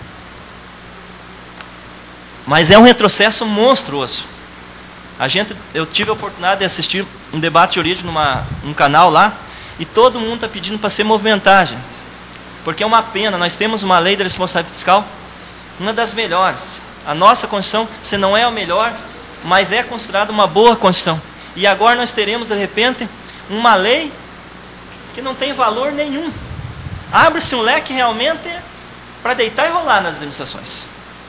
Mas é um retrocesso monstruoso. A gente, eu tive a oportunidade de assistir um debate jurídico numa, num canal lá, e todo mundo está pedindo para se movimentar, gente. Porque é uma pena, nós temos uma lei de responsabilidade fiscal, uma das melhores. A nossa Constituição, se não é a melhor, mas é considerada uma boa Constituição. E agora nós teremos, de repente, uma lei que não tem valor nenhum. Abre-se um leque realmente para deitar e rolar nas administrações.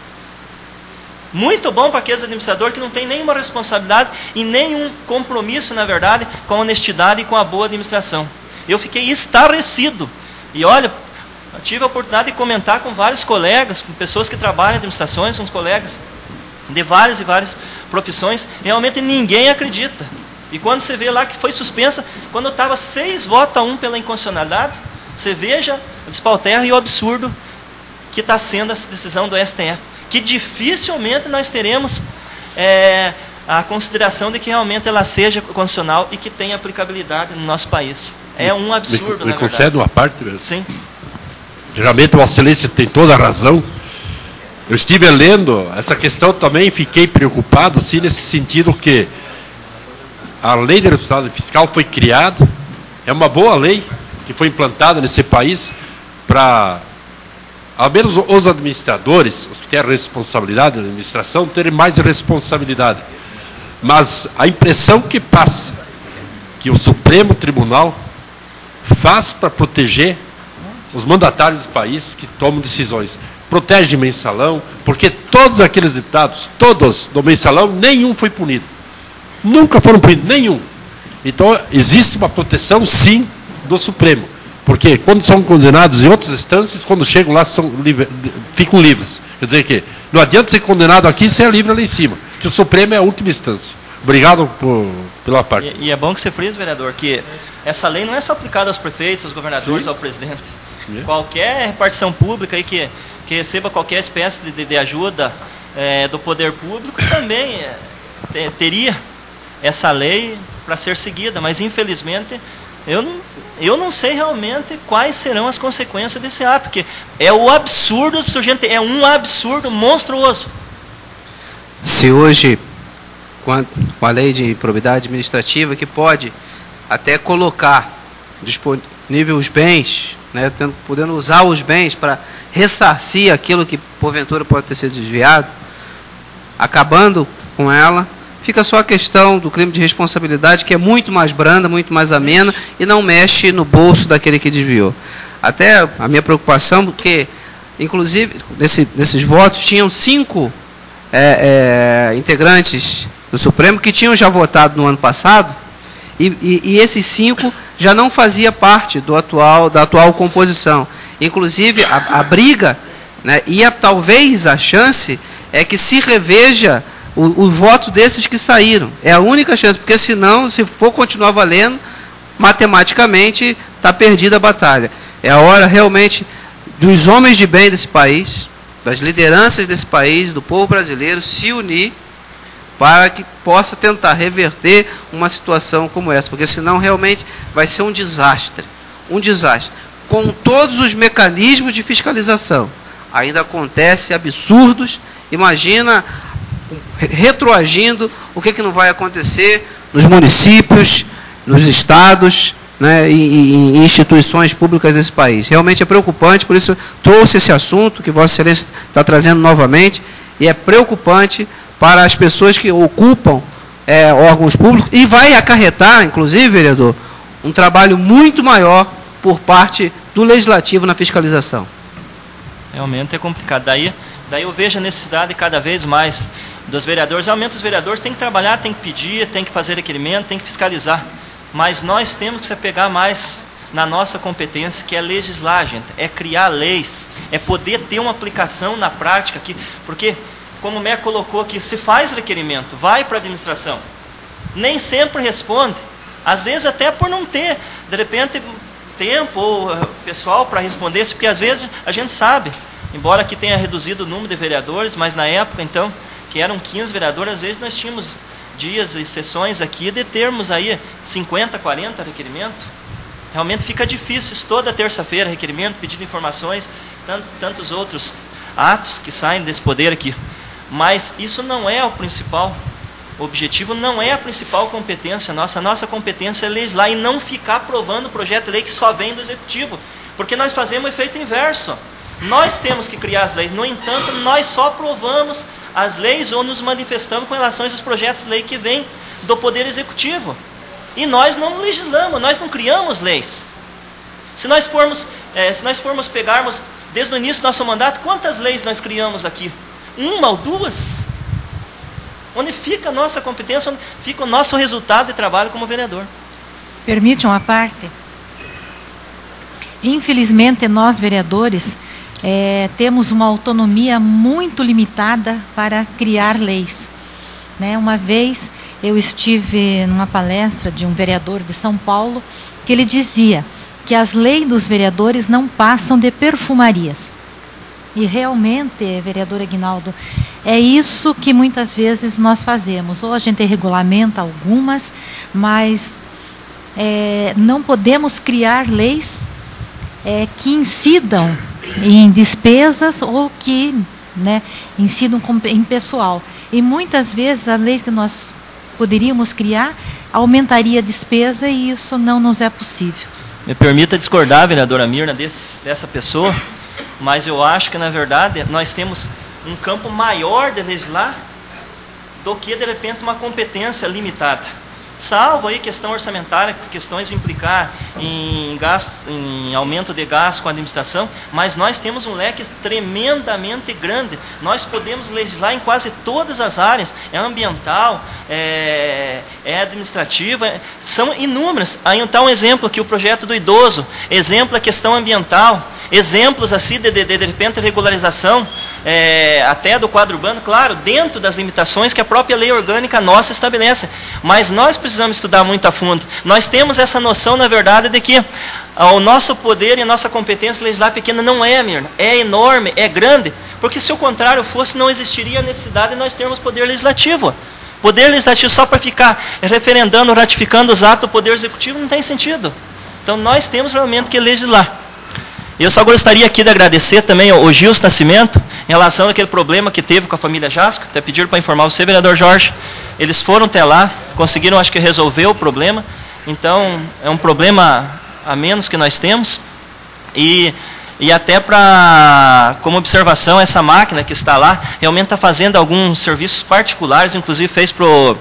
Muito bom para aqueles administradores que não têm nenhuma responsabilidade e nenhum compromisso, na verdade, com a honestidade e com a boa administração. Eu fiquei estarrecido. E olha, eu tive a oportunidade de comentar com vários colegas, com pessoas que trabalham em administrações, com colegas de várias e várias profissões, realmente ninguém acredita. E quando você vê lá que foi suspensa, quando estava seis votos a um pela inconstitucionalidade, você veja o despauterro e o absurdo que está sendo essa decisão do S T F. Que dificilmente nós teremos é, a consideração de que realmente ela seja constitucional e que tenha aplicabilidade no nosso país. É um absurdo, me, me na concede uma parte mesmo? Sim. Geralmente, Vossa Excelência tem toda a razão. Eu estive lendo essa questão também, fiquei preocupado, sim, nesse sentido que a lei de responsabilidade fiscal foi criada, é uma boa lei que foi implantada nesse país para, ao menos os administradores, os que têm a responsabilidade da administração, terem mais responsabilidade. Mas a impressão que passa, que o Supremo Tribunal faz para proteger os mandatários do país que tomam decisões. Protege mensalão, porque todos aqueles deputados, todos do mensalão, nenhum foi punido. Nunca foram punidos, nenhum. Então, existe uma proteção, sim, do Supremo. Porque quando são condenados em outras instâncias, quando chegam lá, são livre, ficam livres. Quer dizer que não adianta ser condenado aqui e ser livre lá em cima, que o Supremo é a última instância. Obrigado por, pela parte. E, e é bom que você frise, vereador, que essa lei não é só aplicada aos prefeitos, aos governadores, sim, ao presidente. É. Qualquer repartição pública aí que, que receba qualquer espécie de, de ajuda é, do poder público também é, te, teria essa lei para ser seguida, mas infelizmente eu não, eu não sei realmente quais serão as consequências desse ato, que é o absurdo, gente, é um absurdo monstruoso. Se hoje, com a lei de improbidade administrativa, que pode até colocar disponível os bens, né, tendo, podendo usar os bens para ressarcir aquilo que porventura pode ter sido desviado, acabando com ela, fica só a questão do crime de responsabilidade, que é muito mais branda, muito mais amena, e não mexe no bolso daquele que desviou. Até a minha preocupação, porque, inclusive, nesse, nesses votos, tinham cinco é, é, integrantes do Supremo que tinham já votado no ano passado, e, e, e esses cinco já não fazia parte do atual, da atual composição. Inclusive, a, a briga, né, e a, talvez a chance é que se reveja o, o voto desses que saíram. É a única chance, porque senão, se for continuar valendo, matematicamente está perdida a batalha. É a hora realmente dos homens de bem desse país, das lideranças desse país, do povo brasileiro, se unir para que possa tentar reverter uma situação como essa, porque senão realmente vai ser um desastre, um desastre. Com todos os mecanismos de fiscalização, ainda acontece absurdos, imagina, retroagindo, o que, que não vai acontecer nos municípios, nos estados, né, e, e, e instituições públicas desse país. Realmente é preocupante, por isso trouxe esse assunto que Vossa Excelência está trazendo novamente, e é preocupante para as pessoas que ocupam é, órgãos públicos, e vai acarretar, inclusive, vereador, um trabalho muito maior por parte do Legislativo na fiscalização. Realmente é complicado. Daí, daí eu vejo a necessidade cada vez mais dos vereadores. Realmente os vereadores têm que trabalhar, têm que pedir, têm que fazer requerimento, têm que fiscalizar. Mas nós temos que se apegar mais na nossa competência, que é legislar, gente, é criar leis, é poder ter uma aplicação na prática aqui, porque, como o Mé colocou aqui, se faz requerimento, vai para a administração, nem sempre responde, às vezes até por não ter, de repente, tempo ou pessoal para responder, porque às vezes a gente sabe, embora aqui tenha reduzido o número de vereadores, mas na época, então, que eram quinze vereadores, às vezes nós tínhamos dias e sessões aqui de termos aí cinquenta, quarenta requerimentos. Realmente fica difícil isso, toda terça-feira, requerimento, pedido de informações, tant, tantos outros atos que saem desse poder aqui. Mas isso não é o principal. O objetivo não é a principal competência nossa. A nossa competência é legislar e não ficar aprovando o projeto de lei que só vem do Executivo. Porque nós fazemos o efeito inverso. Nós temos que criar as leis. No entanto, nós só aprovamos as leis ou nos manifestamos com relação aos projetos de lei que vêm do Poder Executivo. E nós não legislamos, nós não criamos leis. Se nós formos, é, se nós formos pegarmos desde o início do nosso mandato, quantas leis nós criamos aqui? Uma ou duas? Onde fica a nossa competência, onde fica o nosso resultado de trabalho como vereador? Permite uma parte? Infelizmente, nós vereadores é, temos uma autonomia muito limitada para criar leis. Né? Uma vez eu estive numa palestra de um vereador de São Paulo, que ele dizia que as leis dos vereadores não passam de perfumarias. E realmente, vereador Aguinaldo, é isso que muitas vezes nós fazemos. Ou a gente regulamenta algumas, mas é, não podemos criar leis é, que incidam em despesas ou que, né, incidam em pessoal. E muitas vezes a lei que nós poderíamos criar aumentaria a despesa e isso não nos é possível. Me permita discordar, vereadora Mirna, desse, dessa pessoa, mas eu acho que, na verdade, nós temos um campo maior de legislar do que, de repente, uma competência limitada. Salvo aí questão orçamentária, questões de implicar em, gasto, em aumento de gasto com a administração, mas nós temos um leque tremendamente grande. Nós podemos legislar em quase todas as áreas, é ambiental, é, é administrativa, são inúmeras. Aí então um exemplo aqui, o projeto do idoso, exemplo a questão ambiental, exemplos assim de, de, de, de repente regularização, é, até do quadro urbano, claro, dentro das limitações que a própria lei orgânica nossa estabelece, mas nós precisamos estudar muito a fundo. Nós temos essa noção, na verdade, de que o nosso poder e a nossa competência legislar pequena não é, Mirna, é enorme, é grande, porque se o contrário fosse, não existiria a necessidade de nós termos poder legislativo. Poder legislativo só para ficar referendando, ratificando os atos do Poder Executivo não tem sentido. Então nós temos realmente que legislar. Eu só gostaria aqui de agradecer também ao Gilson Nascimento, em relação àquele problema que teve com a família Jasco, até pediram para informar você, vereador Jorge. Eles foram até lá, conseguiram, acho que, resolver o problema. Então, é um problema a menos que nós temos. E, e até para, como observação, essa máquina que está lá, realmente está fazendo alguns serviços particulares, inclusive fez para o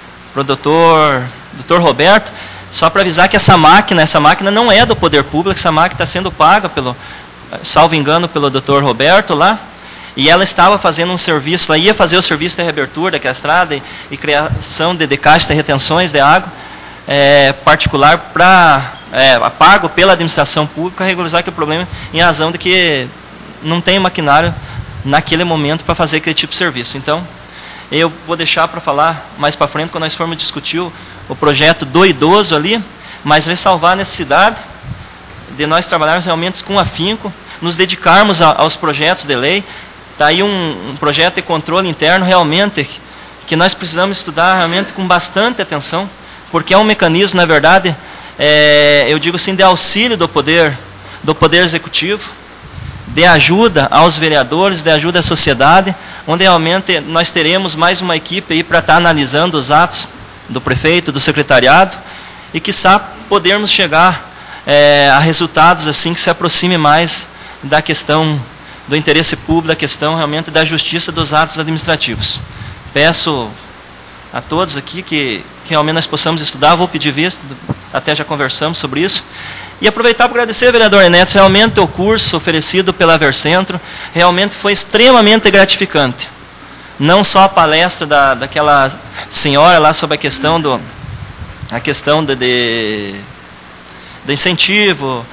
doutor, doutor Roberto, só para avisar que essa máquina, essa máquina não é do poder público, essa máquina está sendo paga, pelo, salvo engano, pelo doutor Roberto lá, e ela estava fazendo um serviço, ela ia fazer o serviço de reabertura daquela estrada e, e criação de decaixa de retenções de água é, particular para, é, pago pela administração pública, regularizar aquele problema em razão de que não tem maquinário naquele momento para fazer aquele tipo de serviço. Então, eu vou deixar para falar mais para frente, quando nós formos discutir o, o projeto do idoso ali, mas ressalvar a necessidade de nós trabalharmos realmente com afinco, nos dedicarmos a, aos projetos de lei. Está aí um, um projeto de controle interno realmente que nós precisamos estudar realmente com bastante atenção, porque é um mecanismo, na verdade, é, eu digo assim, de auxílio do poder, do poder executivo, de ajuda aos vereadores, de ajuda à sociedade, onde realmente nós teremos mais uma equipe aí para estar analisando os atos do prefeito, do secretariado, e quiçá podermos chegar é, a resultados assim que se aproxime mais da questão do interesse público, da questão realmente da justiça dos atos administrativos. Peço a todos aqui que, que realmente nós possamos estudar, vou pedir vista, até já conversamos sobre isso. E aproveitar para agradecer, vereador Enéas, realmente o curso oferecido pela Vercentro, realmente foi extremamente gratificante. Não só a palestra da, daquela senhora lá sobre a questão do, a questão de, de, do incentivo,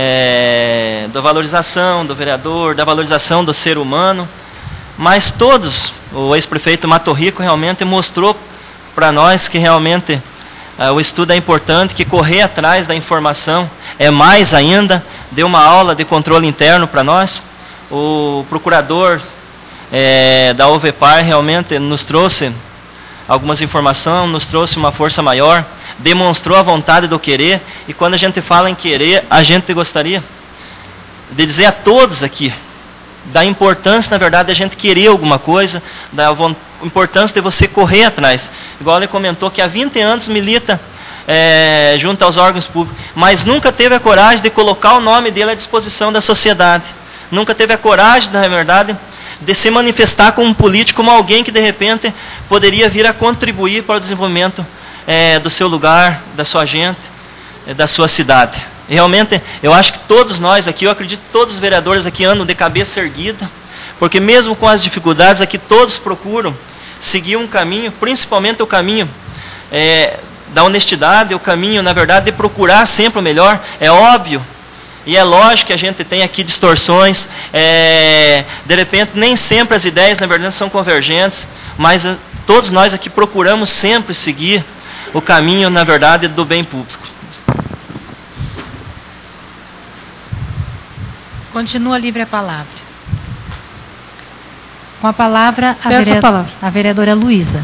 é, da valorização do vereador, da valorização do ser humano, mas todos, o ex-prefeito Mato Rico realmente mostrou para nós que realmente Uh, o estudo é importante, que correr atrás da informação é mais ainda. Deu uma aula de controle interno para nós. O procurador é, da U V P A R realmente nos trouxe algumas informações, nos trouxe uma força maior, demonstrou a vontade do querer. E quando a gente fala em querer, a gente gostaria de dizer a todos aqui da importância, na verdade, de a gente querer alguma coisa, da importância de você correr atrás. Igual ele comentou que há vinte anos milita é, junto aos órgãos públicos, mas nunca teve a coragem de colocar o nome dele à disposição da sociedade. Nunca teve a coragem, na verdade, de se manifestar como um político, como alguém que de repente poderia vir a contribuir para o desenvolvimento é, do seu lugar, da sua gente, é, da sua cidade. Realmente, eu acho que todos nós aqui, eu acredito que todos os vereadores aqui andam de cabeça erguida, porque mesmo com as dificuldades aqui, todos procuram seguir um caminho, principalmente o caminho é, da honestidade, o caminho, na verdade, de procurar sempre o melhor. É óbvio, e é lógico que a gente tem aqui distorções, é, de repente, nem sempre as ideias, na verdade, são convergentes, mas é, todos nós aqui procuramos sempre seguir o caminho, na verdade, do bem público. Continua livre a palavra. Com a palavra, a, Peço vereadora, a palavra. a vereadora Luísa.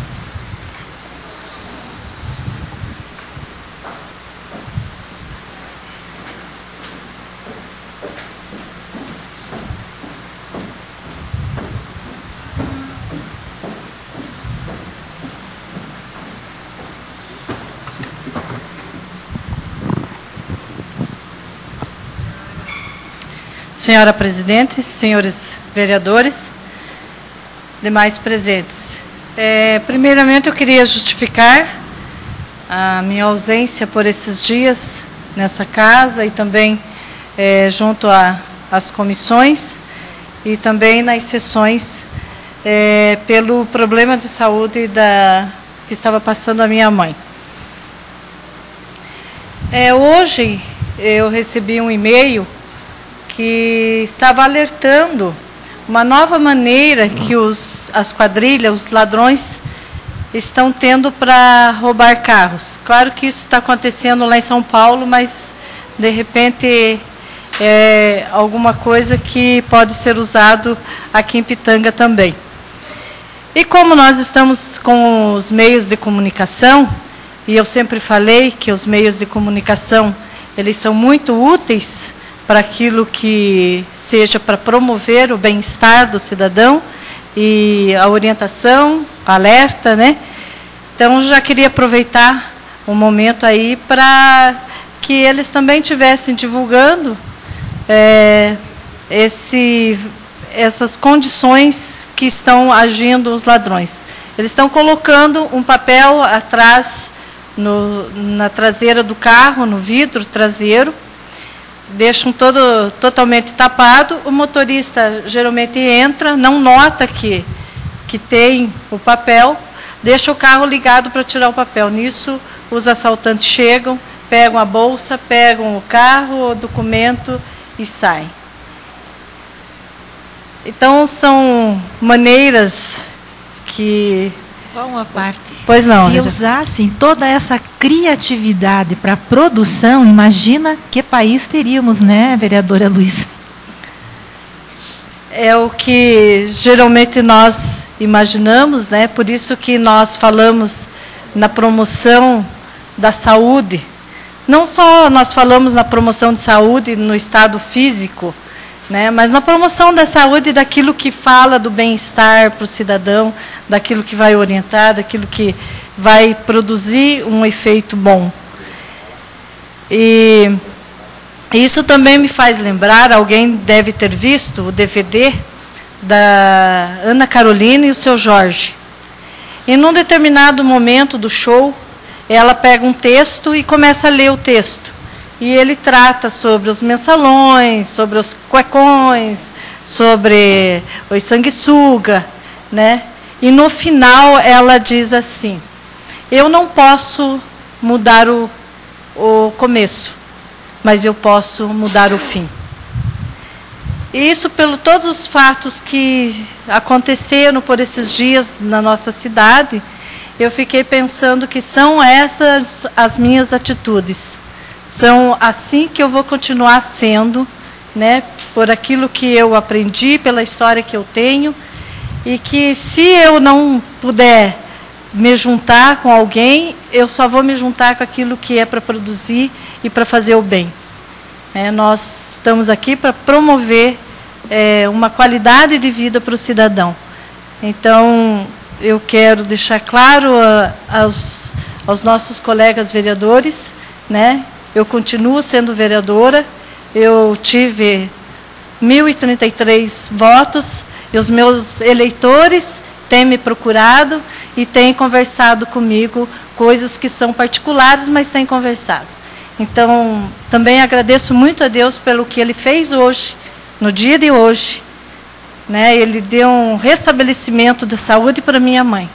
Senhora Presidente, senhores vereadores, demais presentes. É, primeiramente, eu queria justificar a minha ausência por esses dias nessa casa e também é, junto às comissões e também nas sessões é, pelo problema de saúde da, que estava passando a minha mãe. É, hoje eu recebi um e-mail que estava alertando uma nova maneira que os, as quadrilhas, os ladrões, estão tendo para roubar carros. Claro que isso está acontecendo lá em São Paulo, mas, de repente, é alguma coisa que pode ser usado aqui em Pitanga também. E como nós estamos com os meios de comunicação, e eu sempre falei que os meios de comunicação, eles são muito úteis para aquilo que seja para promover o bem-estar do cidadão e a orientação, alerta, né? Então, já queria aproveitar um momento aí para que eles também estivessem divulgando é, esse, essas condições que estão agindo os ladrões. Eles estão colocando um papel atrás, no, na traseira do carro, no vidro traseiro, deixam todo totalmente tapado, o motorista geralmente entra, não nota que, que tem o papel, deixa o carro ligado para tirar o papel. Nisso, os assaltantes chegam, pegam a bolsa, pegam o carro, o documento e saem. Então, são maneiras que... Só uma parte. Pois não. Se usassem toda essa criatividade para produção, imagina que país teríamos, né, vereadora Luísa? É o que geralmente nós imaginamos, né? Por isso que nós falamos na promoção da saúde. Não só nós falamos na promoção de saúde no estado físico, né, mas na promoção da saúde, daquilo que fala do bem-estar para o cidadão, daquilo que vai orientar, daquilo que vai produzir um efeito bom. E isso também me faz lembrar, alguém deve ter visto o D V D da Ana Carolina e o seu Jorge. E num determinado momento do show, ela pega um texto e começa a ler o texto. E ele trata sobre os mensalões, sobre os cuecões, sobre os sanguessuga, né? E no final ela diz assim: eu não posso mudar o, o começo, mas eu posso mudar o fim. E isso pelo todos os fatos que aconteceram por esses dias na nossa cidade, eu fiquei pensando que são essas as minhas atitudes. São assim que eu vou continuar sendo, né, por aquilo que eu aprendi, pela história que eu tenho, e que se eu não puder me juntar com alguém, eu só vou me juntar com aquilo que é para produzir e para fazer o bem. É, nós estamos aqui para promover é, uma qualidade de vida para o cidadão. Então, eu quero deixar claro a, aos, aos nossos colegas vereadores, né, eu continuo sendo vereadora, eu tive mil e trinta e três votos, e os meus eleitores têm me procurado e têm conversado comigo coisas que são particulares, mas têm conversado. Então, também agradeço muito a Deus pelo que Ele fez hoje, no dia de hoje. Né? Ele deu um restabelecimento da saúde para minha mãe.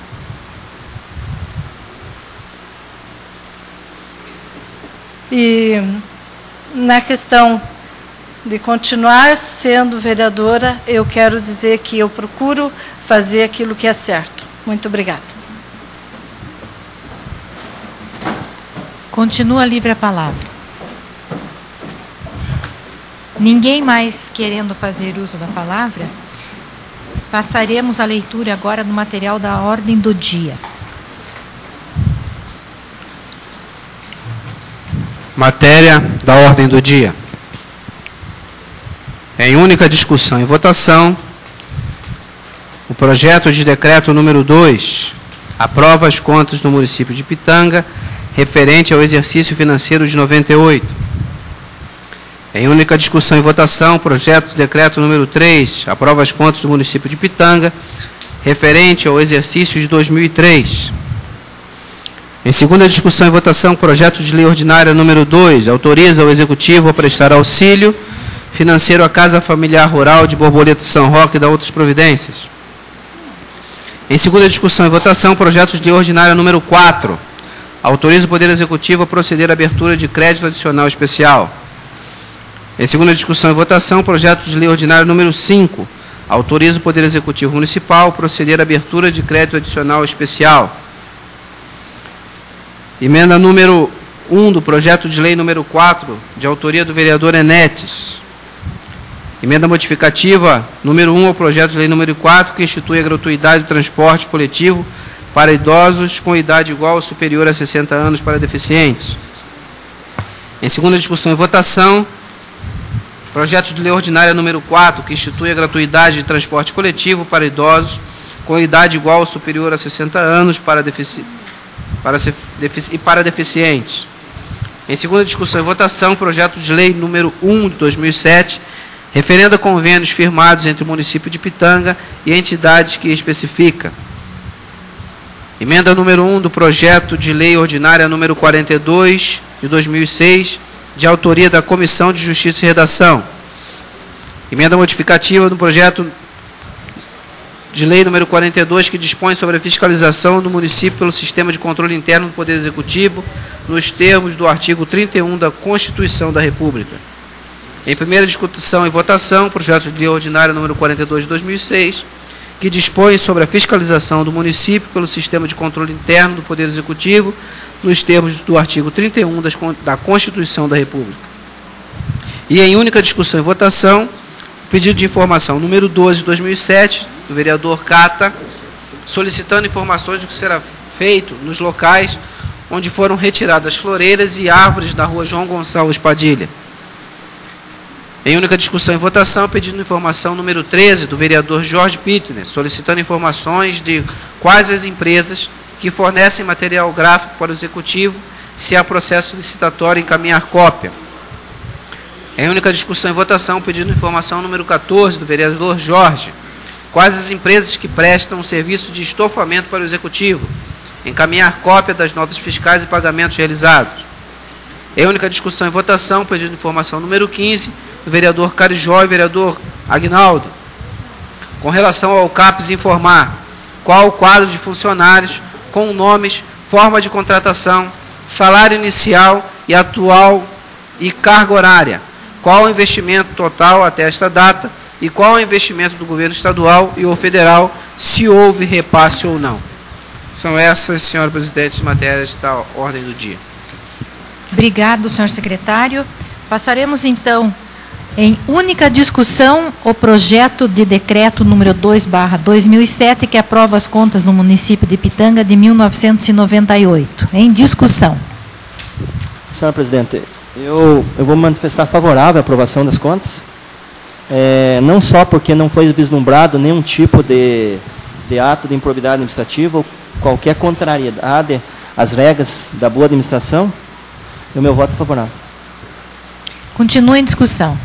E na questão de continuar sendo vereadora, eu quero dizer que eu procuro fazer aquilo que é certo. Muito obrigada. Continua livre a palavra. Ninguém mais querendo fazer uso da palavra, passaremos a leitura agora do material da ordem do dia. Matéria da ordem do dia. Em única discussão e votação, o projeto de decreto número dois, aprova as contas do município de Pitanga, referente ao exercício financeiro de noventa e oito. Em única discussão e votação, o projeto de decreto número três, aprova as contas do município de Pitanga, referente ao exercício de dois mil e três. Em segunda discussão e votação, o projeto de lei ordinária número dois, autoriza o Executivo a prestar auxílio financeiro à Casa Familiar Rural de Borboleta São Roque e da outras providências. Em segunda discussão e votação, o projeto de lei ordinária número quatro, autoriza o Poder Executivo a proceder à abertura de crédito adicional especial. Em segunda discussão e votação, o projeto de lei ordinário número cinco, autoriza o Poder Executivo Municipal a proceder à abertura de crédito adicional especial. Emenda número um do projeto de lei número quatro, de autoria do vereador Enetes. Emenda modificativa número um ao projeto de lei número quatro, que institui a gratuidade do transporte coletivo para idosos com idade igual ou superior a sessenta anos para deficientes. Em segunda discussão e votação, projeto de lei ordinária número quatro, que institui a gratuidade de transporte coletivo para idosos com idade igual ou superior a sessenta anos para defici para defici e para deficientes. Em segunda discussão e votação, projeto de lei número um de dois mil e sete, referendo a convênios firmados entre o município de Pitanga e entidades que especifica. Emenda número um do projeto de lei ordinária número quarenta e dois de dois mil e seis, de autoria da Comissão de Justiça e Redação. Emenda modificativa do projeto de lei número quarenta e dois, que dispõe sobre a fiscalização do município pelo sistema de controle interno do Poder Executivo, nos termos do artigo trinta e um da Constituição da República. Em primeira discussão e votação, projeto de lei ordinária número quarenta e dois de dois mil e seis, que dispõe sobre a fiscalização do município pelo sistema de controle interno do Poder Executivo, nos termos do artigo trinta e um da Constituição da República. E em única discussão e votação, pedido de informação número doze de dois mil e sete, do vereador Cata, solicitando informações do que será feito nos locais onde foram retiradas floreiras e árvores da rua João Gonçalves Padilha. Em única discussão e votação, pedido de informação número treze, do vereador Jorge Pittner, solicitando informações de quais as empresas que fornecem material gráfico para o Executivo, se há processo licitatório, encaminhar cópia. Em única discussão e votação, pedido de informação número quatorze, do vereador Jorge, quais as empresas que prestam serviço de estofamento para o Executivo, encaminhar cópia das notas fiscais e pagamentos realizados. Em única discussão e votação, pedido de informação número quinze, do vereador Carijó e vereador Aguinaldo, com relação ao CAPES, informar qual o quadro de funcionários com nomes, forma de contratação, salário inicial e atual e carga horária, qual o investimento total até esta data e qual o investimento do governo estadual e ou federal, se houve repasse ou não. São essas, senhora presidente, as matérias da ordem do dia. Obrigado, senhor secretário. Passaremos, então, em única discussão, o projeto de decreto número dois barra dois mil e sete, que aprova as contas no município de Pitanga de mil novecentos e noventa e oito. Em discussão. Senhora presidente, eu, eu vou manifestar favorável à aprovação das contas, é, não só porque não foi vislumbrado nenhum tipo de, de ato de improbidade administrativa ou qualquer contrariedade às regras da boa administração, e o meu voto é favorável. Continua em discussão.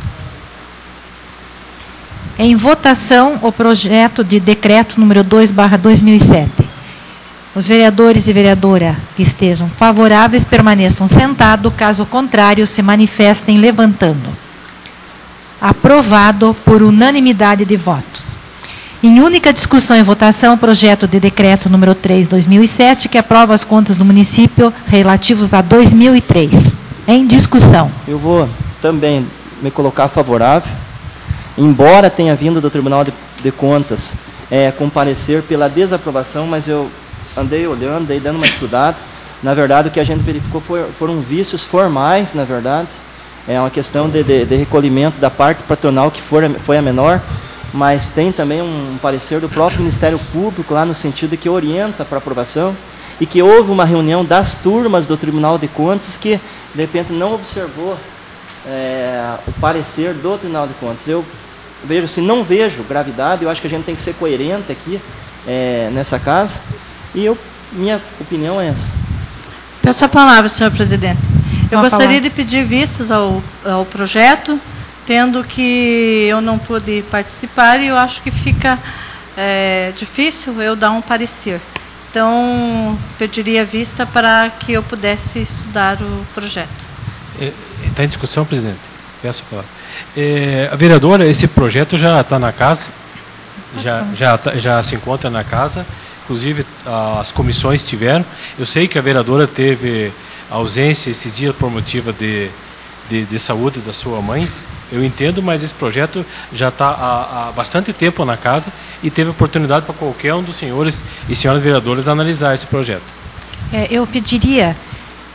Em votação, o projeto de decreto número dois barra dois mil e sete. Os vereadores e vereadora que estejam favoráveis permaneçam sentados, caso contrário, se manifestem levantando. Aprovado por unanimidade de votos. Em única discussão e votação, o projeto de decreto número três barra dois mil e sete, que aprova as contas do município relativos a dois mil e três. Em discussão. Eu vou também me colocar favorável, embora tenha vindo do Tribunal de, de Contas é, comparecer pela desaprovação, mas eu andei olhando, andei dando uma estudada. Na verdade, o que a gente verificou foi, foram vícios formais, na verdade. É uma questão de, de, de recolhimento da parte patronal, que for, foi a menor, mas tem também um parecer do próprio Ministério Público, lá no sentido de que orienta para aprovação, e que houve uma reunião das turmas do Tribunal de Contas que, de repente, não observou é, o parecer do Tribunal de Contas. Eu vejo assim, não vejo gravidade, eu acho que a gente tem que ser coerente aqui é, nessa casa, e eu, minha opinião é essa. Peço a palavra, senhor presidente. Eu Uma gostaria palavra. de pedir vistas ao, ao projeto, tendo que eu não pude participar, e eu acho que fica é, difícil eu dar um parecer. Então, pediria vista para que eu pudesse estudar o projeto. Está em discussão, presidente? Peço a palavra. É, a vereadora, esse projeto já está na casa, já, já, tá, já se encontra na casa, inclusive as comissões tiveram. Eu sei que a vereadora teve ausência esses dias por motivo de, de, de saúde da sua mãe, eu entendo, mas esse projeto já está há, há bastante tempo na casa e teve oportunidade para qualquer um dos senhores e senhoras vereadores analisar esse projeto. É, eu pediria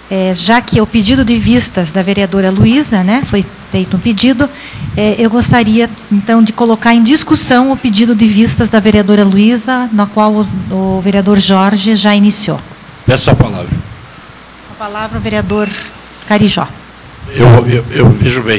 é, já que o pedido de vistas da vereadora Luísa, né, foi feito um pedido, é, eu gostaria, então, de colocar em discussão o pedido de vistas da vereadora Luísa, na qual o, o vereador Jorge já iniciou. Peço a palavra. A palavra, o vereador Carijó. Eu, eu, eu vejo bem.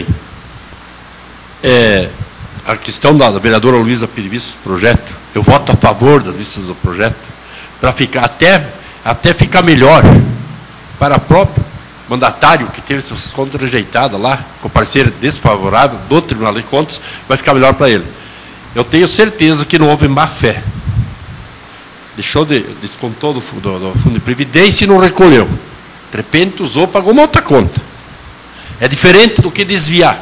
É, a questão da, da vereadora Luísa pedir vistas do projeto, eu voto a favor das vistas do projeto, para ficar até, até ficar melhor para o próprio mandatário que teve suas contas rejeitadas lá, com parecer desfavorável do Tribunal de Contas, vai ficar melhor para ele. Eu tenho certeza que não houve má fé. Deixou de, descontou do, do, do Fundo de Previdência e não recolheu. De repente usou, pagou uma outra conta. É diferente do que desviar.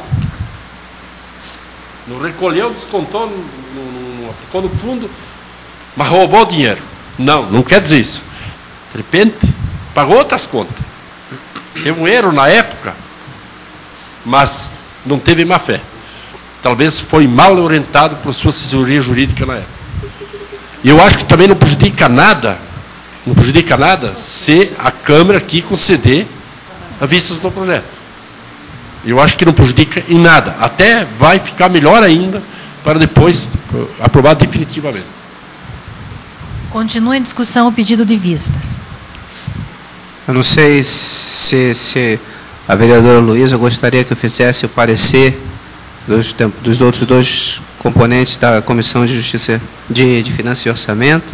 Não recolheu, descontou, não, não, não aplicou no fundo, mas roubou o dinheiro. Não, não quer dizer isso. De repente, pagou outras contas. Teve um erro na época, mas não teve má fé. Talvez foi mal orientado por sua assessoria jurídica na época. E eu acho que também não prejudica nada, não prejudica nada se a Câmara aqui conceder a vistas do projeto. Eu acho que não prejudica em nada. Até vai ficar melhor ainda para depois aprovar definitivamente. Continua em discussão o pedido de vistas. Eu não sei se, se a vereadora Luísa gostaria que eu fizesse o parecer dos, dos outros dois componentes da Comissão de Justiça de, de Finanças e Orçamento.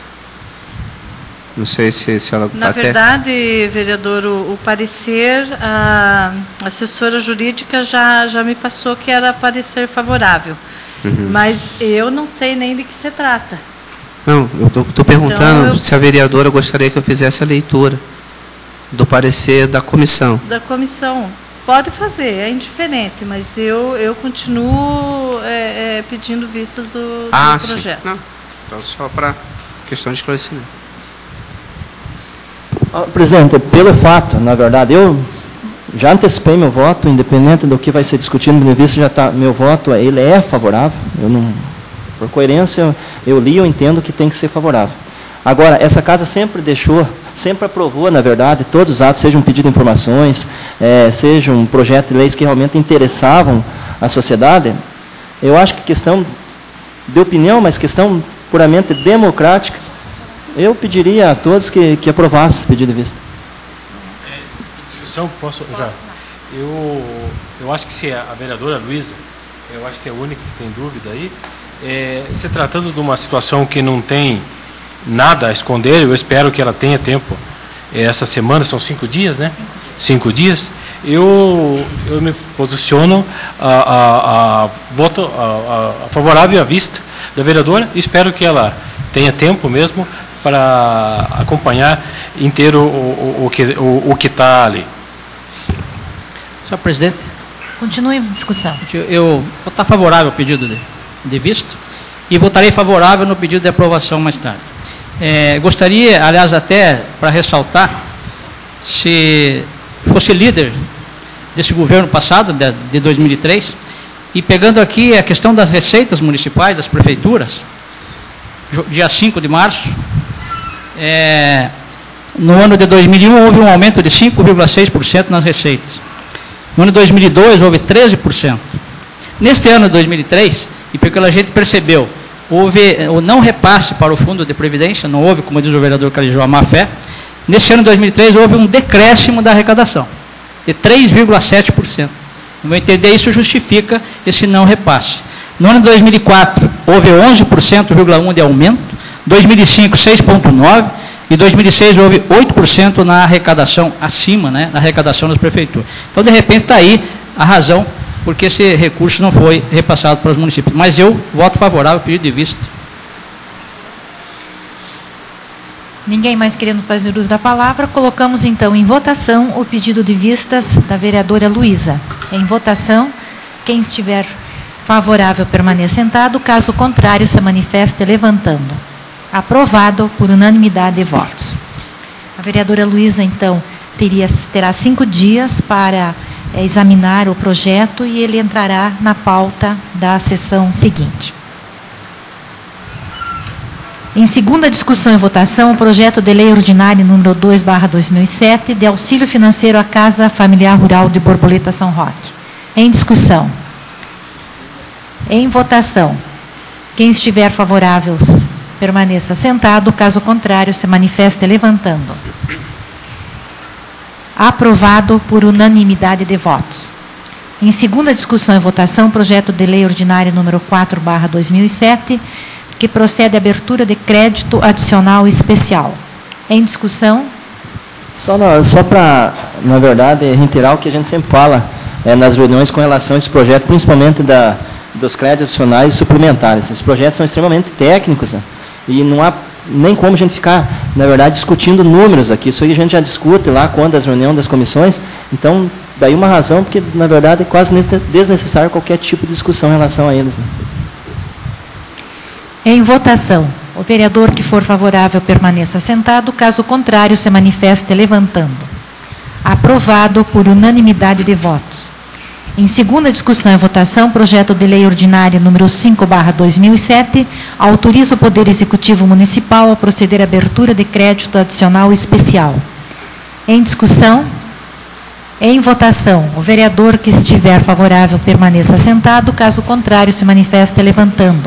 Não sei se, se ela... Na até... verdade, vereador, o, o parecer, a assessora jurídica já, já me passou que era parecer favorável. Uhum. Mas eu não sei nem de que se trata. Não, eu estou perguntando então, eu... se a vereadora gostaria que eu fizesse a leitura do parecer da comissão. Da comissão. Pode fazer, é indiferente, mas eu, eu continuo é, é, pedindo vistas do, ah, do projeto. Sim. Não, então só para questão de esclarecimento. Ah, presidente, pelo fato, na verdade, eu já antecipei meu voto, independente do que vai ser discutido no vista, já tá, meu voto ele é favorável. Eu não, por coerência, eu li, eu entendo que tem que ser favorável. Agora, essa casa sempre deixou, sempre aprovou, na verdade, todos os atos, seja um pedido de informações, é, seja um projeto de leis que realmente interessavam a sociedade. Eu acho que questão de opinião, mas questão puramente democrática, eu pediria a todos que, que aprovassem o pedido de vista. É, discussão, posso já? Eu, eu acho que se a vereadora Luísa, eu acho que é a única que tem dúvida aí, é, se tratando de uma situação que não tem nada a esconder, eu espero que ela tenha tempo. Essa semana, são cinco dias, né? Cinco, cinco dias. Eu, eu me posiciono a, a, a voto a, a favorável à vista da vereadora. Espero que ela tenha tempo mesmo para acompanhar inteiro o, o, o que o, o que está ali. Senhor presidente. Continue a discussão. Eu, eu vou estar favorável ao pedido de, de vista e votarei favorável no pedido de aprovação mais tarde. É, gostaria, aliás, até para ressaltar, se fosse líder desse governo passado, de, de dois mil e três, e pegando aqui a questão das receitas municipais, das prefeituras, dia cinco de março, é, no ano de dois mil e um houve um aumento de cinco vírgula seis por cento nas receitas. No ano de dois mil e dois houve treze por cento. Neste ano de dois mil e três, e pelo que a gente percebeu, houve o não repasse para o fundo de previdência, não houve, como diz o vereador Carijó, a má fé. Neste ano de dois mil e três houve um decréscimo da arrecadação, de três vírgula sete por cento. No meu entender, isso justifica esse não repasse. No ano de dois mil e quatro, houve onze por cento vírgula um por cento de aumento, dois mil e cinco, seis vírgula nove por cento, e dois mil e seis houve oito por cento na arrecadação, acima, né, na arrecadação das prefeituras. Então, de repente, está aí a razão porque esse recurso não foi repassado para os municípios. Mas eu voto favorável ao pedido de vista. Ninguém mais querendo fazer uso da palavra, colocamos então em votação o pedido de vistas da vereadora Luísa. Em votação, quem estiver favorável permaneça sentado, caso contrário se manifeste levantando. Aprovado por unanimidade de votos. A vereadora Luísa, então, teria, terá cinco dias para é, examinar o projeto e ele entrará na pauta da sessão seguinte. Em segunda discussão e votação, o projeto de lei ordinária número dois barra dois mil e sete, de auxílio financeiro à Casa Familiar Rural de Borboleta São Roque. Em discussão. Em votação. Quem estiver favorável, permaneça sentado. Caso contrário, se manifeste levantando. Aprovado por unanimidade de votos. Em segunda discussão e votação, projeto de lei ordinário número quatro barra dois mil e sete, que procede à abertura de crédito adicional especial. Em discussão. Só, só para, na verdade, reiterar o que a gente sempre fala é, nas reuniões com relação a esse projeto, principalmente da, dos créditos adicionais e suplementares. Esses projetos são extremamente técnicos, né? E não há nem como a gente ficar, na verdade, discutindo números aqui. Isso aí a gente já discute lá quando as reuniões das comissões. Então, daí uma razão, porque, na verdade, é quase desnecessário qualquer tipo de discussão em relação a eles, né? Em votação, o vereador que for favorável permaneça sentado, caso contrário, se manifeste levantando. Aprovado por unanimidade de votos. Em segunda discussão e votação, projeto de lei ordinária número cinco barra dois mil e sete, autoriza o Poder Executivo Municipal a proceder à abertura de crédito adicional especial. Em discussão. Em votação, o vereador que estiver favorável permaneça sentado, caso contrário, se manifeste levantando.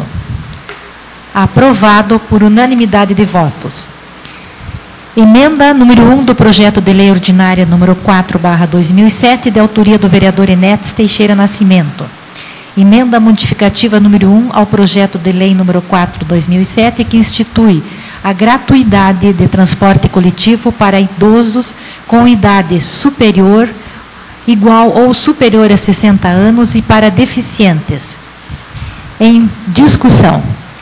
Aprovado por unanimidade de votos. Emenda número um do projeto de lei ordinária número quatro barra dois mil e sete, de autoria do vereador Enetes Teixeira Nascimento. Emenda modificativa número um ao projeto de lei número quatro barra dois mil e sete, que institui a gratuidade de transporte coletivo para idosos com idade superior, igual ou superior a sessenta anos e para deficientes. Em discussão.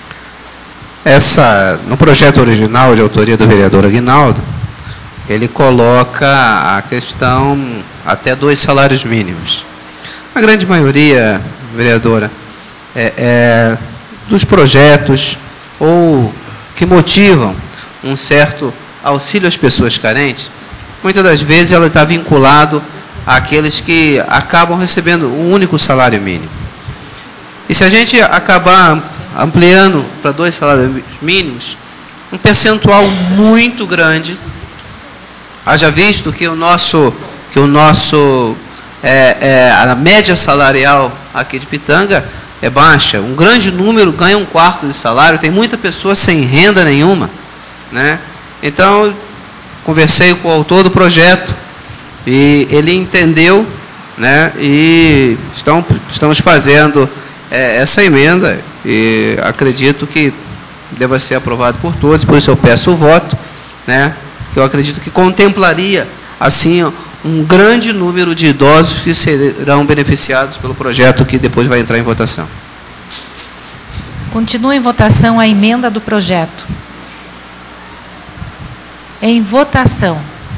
Essa, no projeto original de autoria do vereador Aguinaldo, ele coloca a questão até dois salários mínimos. A grande maioria, vereadora, é, é, dos projetos ou que motivam um certo auxílio às pessoas carentes, muitas das vezes ela está vinculado àqueles que acabam recebendo um único salário mínimo. E se a gente acabar ampliando para dois salários mínimos, um percentual muito grande, haja visto que o nosso, que o nosso é, é, a média salarial aqui de Pitanga é baixa, um grande número ganha um quarto de salário, tem muita pessoa sem renda nenhuma, né? Então, conversei com o autor do projeto e ele entendeu, né? E estão, estamos fazendo é, essa emenda e acredito que deva ser aprovado por todos, por isso eu peço o voto, né? Que eu acredito que contemplaria assim um grande número de idosos que serão beneficiados pelo projeto que depois vai entrar em votação. Continua em votação a emenda do projeto. Em votação.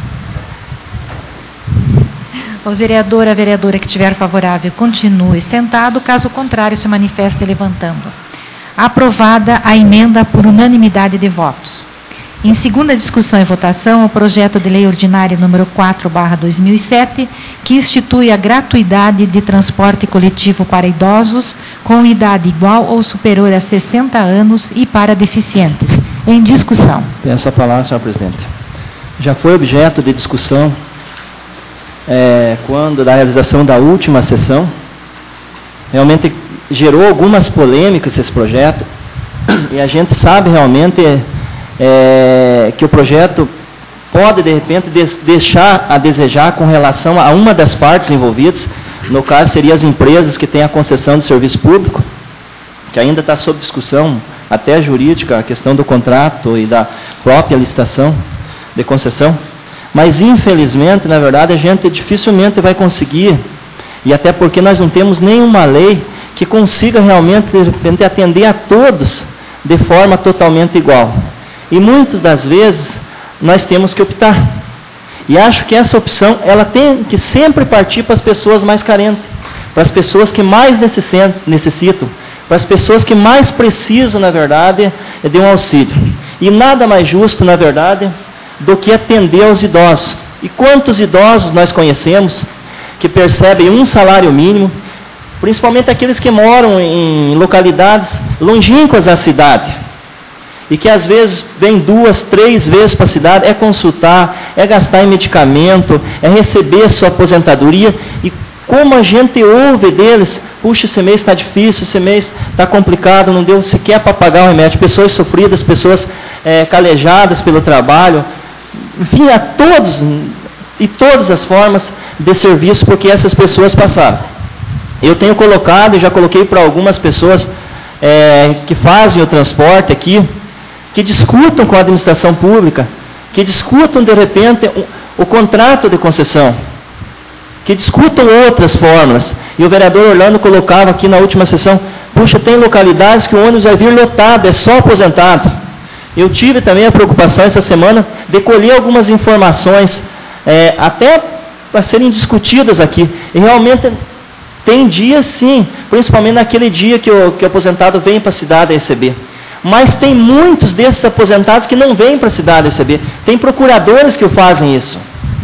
O vereador, a vereadora que estiver favorável, continue sentado, caso contrário, se manifeste levantando. Aprovada a emenda por unanimidade de votos. Em segunda discussão e votação, o projeto de lei ordinária número quatro barra dois mil e sete, que institui a gratuidade de transporte coletivo para idosos com idade igual ou superior a sessenta anos e para deficientes. Em discussão. Peço a palavra, senhor presidente. Já foi objeto de discussão é, quando da realização da última sessão. Realmente gerou algumas polêmicas esse projeto e a gente sabe realmente é, que o projeto pode, de repente, des, deixar a desejar com relação a uma das partes envolvidas, no caso, seriam as empresas que têm a concessão de serviço público, que ainda está sob discussão, até jurídica, a questão do contrato e da própria licitação de concessão. Mas, infelizmente, na verdade, a gente dificilmente vai conseguir, e até porque nós não temos nenhuma lei que consiga realmente, de repente, atender a todos de forma totalmente igual. E muitas das vezes nós temos que optar. E acho que essa opção ela tem que sempre partir para as pessoas mais carentes, para as pessoas que mais necessitam, para as pessoas que mais precisam, na verdade, de um auxílio. E nada mais justo, na verdade, do que atender aos idosos. E quantos idosos nós conhecemos que percebem um salário mínimo, principalmente aqueles que moram em localidades longínquas à cidade. e que às vezes vem duas, três vezes para a cidade, é consultar, é gastar em medicamento, é receber sua aposentadoria, e como a gente ouve deles, puxa, esse mês está difícil, esse mês está complicado, não deu sequer para pagar o remédio, pessoas sofridas, pessoas é, calejadas pelo trabalho, enfim, a todos, e todas as formas de serviço porque essas pessoas passaram. Eu tenho colocado, e já coloquei para algumas pessoas é, que fazem o transporte aqui, que discutam com a administração pública, que discutam, de repente, o, o contrato de concessão, que discutam outras fórmulas. E o vereador Orlando colocava aqui na última sessão, puxa, tem localidades que o ônibus vai vir lotado, é só aposentado. Eu tive também a preocupação essa semana de colher algumas informações, é, até para serem discutidas aqui. E realmente tem dias sim, principalmente naquele dia que o, que o aposentado vem para a cidade receber. Mas tem muitos desses aposentados que não vêm para a cidade receber. Tem procuradores que o fazem isso.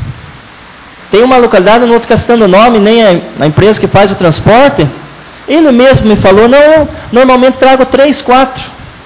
Tem uma localidade, não vou ficar citando o nome, nem a, a empresa que faz o transporte. Ele mesmo me falou, não, eu normalmente trago três, quatro.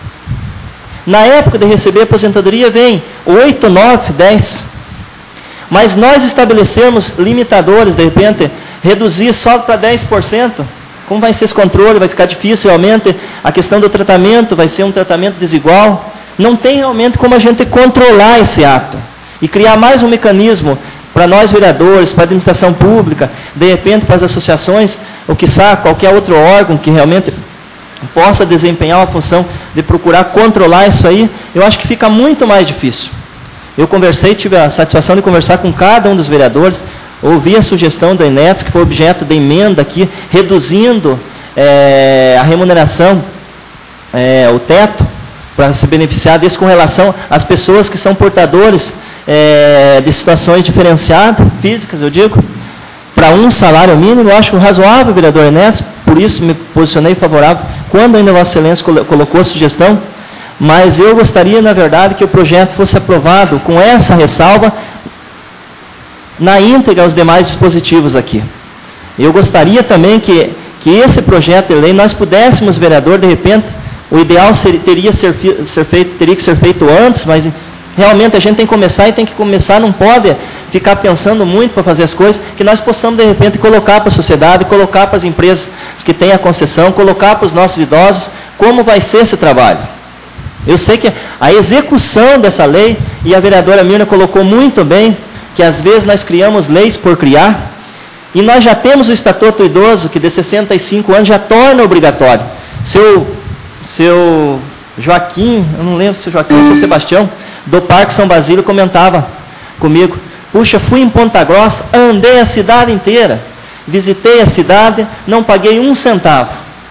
Na época de receber a aposentadoria, vem oito, nove, dez. Mas nós estabelecermos limitadores, de repente, reduzir só para dez por cento, como vai ser esse controle? Vai ficar difícil realmente. A questão do tratamento vai ser um tratamento desigual. Não tem realmente como a gente controlar esse ato. E criar mais um mecanismo para nós vereadores, para a administração pública, de repente para as associações, ou quiçá qualquer outro órgão que realmente possa desempenhar uma função de procurar controlar isso aí, eu acho que fica muito mais difícil. Eu conversei, tive a satisfação de conversar com cada um dos vereadores, ouvi a sugestão da Inetes, que foi objeto de emenda aqui, reduzindo é, a remuneração, é, o teto, para se beneficiar desse com relação às pessoas que são portadores é, de situações diferenciadas, físicas, eu digo, para um salário mínimo. Eu acho razoável, vereador Inetes, por isso me posicionei favorável, quando ainda Vossa Excelência colocou a sugestão, mas eu gostaria, na verdade, que o projeto fosse aprovado com essa ressalva, na íntegra, os demais dispositivos aqui. Eu gostaria também que, que esse projeto de lei, nós pudéssemos, vereador, de repente, o ideal seria, teria, ser, ser feito, teria que ser feito antes, mas realmente a gente tem que começar e tem que começar, não pode ficar pensando muito para fazer as coisas, que nós possamos, de repente, colocar para a sociedade, colocar para as empresas que têm a concessão, colocar para os nossos idosos, como vai ser esse trabalho. Eu sei que a execução dessa lei, e a vereadora Mirna colocou muito bem, que às vezes nós criamos leis por criar, e nós já temos o Estatuto do Idoso, que de sessenta e cinco anos já torna obrigatório. Seu, seu Joaquim, eu não lembro se o Joaquim ou se o Sebastião, do Parque São Basílio, comentava comigo, puxa, fui em Ponta Grossa, andei a cidade inteira, visitei a cidade, não paguei um centavo.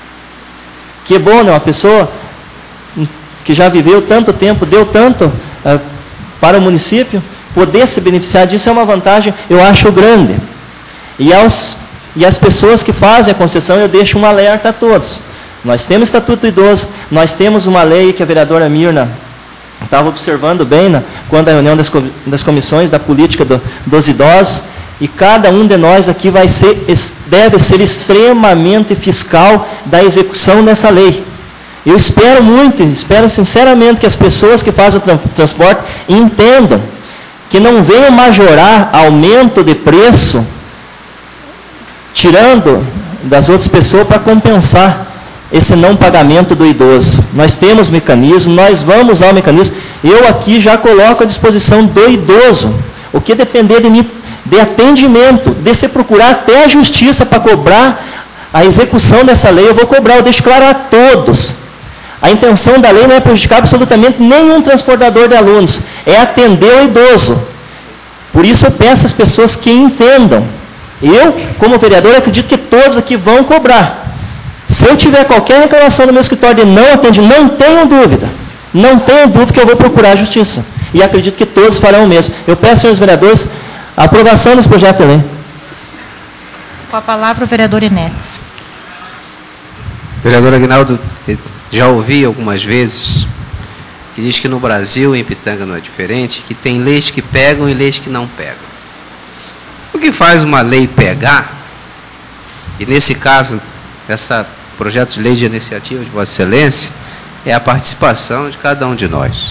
Que bom, né? Uma pessoa que já viveu tanto tempo, deu tanto uh, para o município, poder se beneficiar disso é uma vantagem, eu acho, grande. E, aos, e as pessoas que fazem a concessão, eu deixo um alerta a todos. Nós temos Estatuto do Idoso, nós temos uma lei que a vereadora Mirna estava observando bem na, quando a reunião das, das comissões da política do, dos idosos, e cada um de nós aqui vai ser, deve ser extremamente fiscal da execução dessa lei. Eu espero muito, espero sinceramente que as pessoas que fazem o tra transporte entendam que não venham majorar aumento de preço, tirando das outras pessoas para compensar esse não pagamento do idoso. Nós temos mecanismo, nós vamos usar o mecanismo. Eu aqui já coloco à disposição do idoso. O que depender de mim, de atendimento, de se procurar até a justiça para cobrar a execução dessa lei, eu vou cobrar, eu deixo claro a todos. A intenção da lei não é prejudicar absolutamente nenhum transportador de alunos, é atender o idoso. Por isso eu peço às pessoas que entendam. Eu, como vereador, acredito que todos aqui vão cobrar. Se eu tiver qualquer reclamação no meu escritório de não atendimento, não tenho dúvida. Não tenho dúvida que eu vou procurar a justiça. E acredito que todos farão o mesmo. Eu peço, senhores vereadores, a aprovação desse projeto de lei. Com a palavra o vereador Inetes. Vereador Aguinaldo, já ouvi algumas vezes que diz que no Brasil, em Pitanga não é diferente, que tem leis que pegam e leis que não pegam. O que faz uma lei pegar, e nesse caso, esse projeto de lei de iniciativa de Vossa Excelência, é a participação de cada um de nós.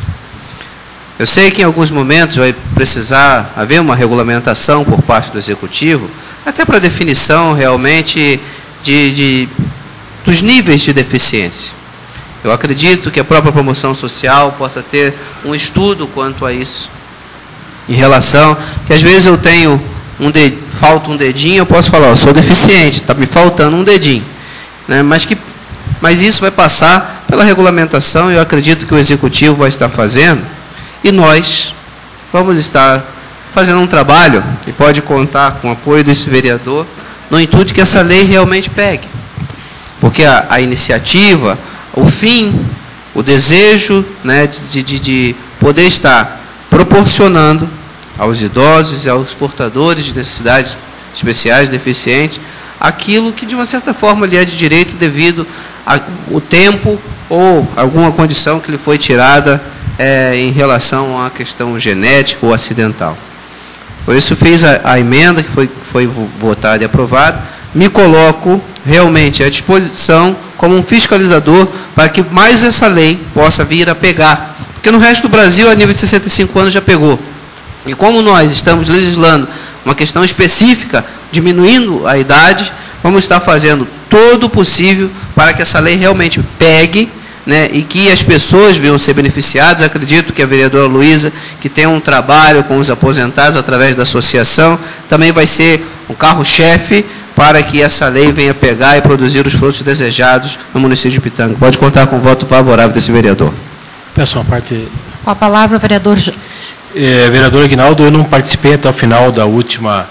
Eu sei que em alguns momentos vai precisar haver uma regulamentação por parte do Executivo, até para definição realmente de, de, dos níveis de deficiência. Eu acredito que a própria promoção social possa ter um estudo quanto a isso, em relação, que às vezes eu tenho um dedinho, falta um dedinho, eu posso falar, eu sou deficiente, está me faltando um dedinho, né? Mas, que, mas isso vai passar pela regulamentação e eu acredito que o Executivo vai estar fazendo, e nós vamos estar fazendo um trabalho, e pode contar com o apoio desse vereador, no intuito de que essa lei realmente pegue. Porque a, a iniciativa, o fim, o desejo, né, de, de, de poder estar proporcionando aos idosos e aos portadores de necessidades especiais, deficientes, aquilo que de uma certa forma lhe é de direito devido ao tempo ou alguma condição que lhe foi tirada é, em relação à questão genética ou acidental. Por isso fiz a, a emenda que foi, foi votada e aprovada, me coloco realmente à disposição como um fiscalizador para que mais essa lei possa vir a pegar. Porque no resto do Brasil, a nível de sessenta e cinco anos, já pegou. E como nós estamos legislando uma questão específica, diminuindo a idade, vamos estar fazendo todo o possível para que essa lei realmente pegue, né, e que as pessoas venham ser beneficiadas. Acredito que a vereadora Luísa, que tem um trabalho com os aposentados através da associação, também vai ser um carro-chefe para que essa lei venha pegar e produzir os frutos desejados no município de Pitanga. Pode contar com o voto favorável desse vereador. Pessoal, parte... Com a palavra, o vereador... É, vereador Aguinaldo, eu não participei até o final da última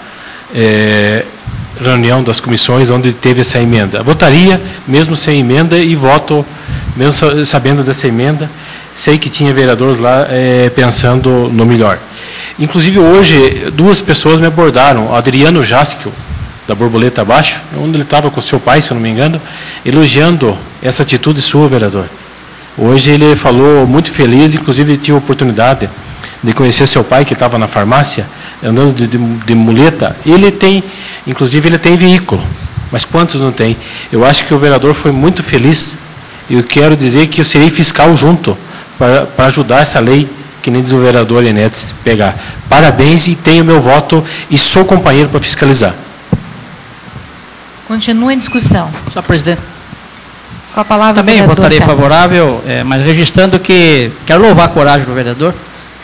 é, reunião das comissões onde teve essa emenda. Votaria, mesmo sem emenda, e voto, mesmo sabendo dessa emenda, sei que tinha vereadores lá é, pensando no melhor. Inclusive, hoje, duas pessoas me abordaram, o Adriano Jaskel, da Borboleta Abaixo, onde ele estava com o seu pai, se eu não me engano, elogiando essa atitude sua, vereador. Hoje ele falou muito feliz, inclusive tive a oportunidade de conhecer seu pai, que estava na farmácia, andando de, de, de muleta. Ele tem, inclusive ele tem veículo, mas quantos não tem? Eu acho que o vereador foi muito feliz, e eu quero dizer que eu serei fiscal junto, para, para ajudar essa lei, que nem diz o vereador Enetes, pegar. Parabéns, e tenho meu voto, e sou companheiro para fiscalizar. Continua em discussão. Senhor presidente. Com a palavra, também vereador, votarei tá. favorável, é, mas registrando que quero louvar a coragem do vereador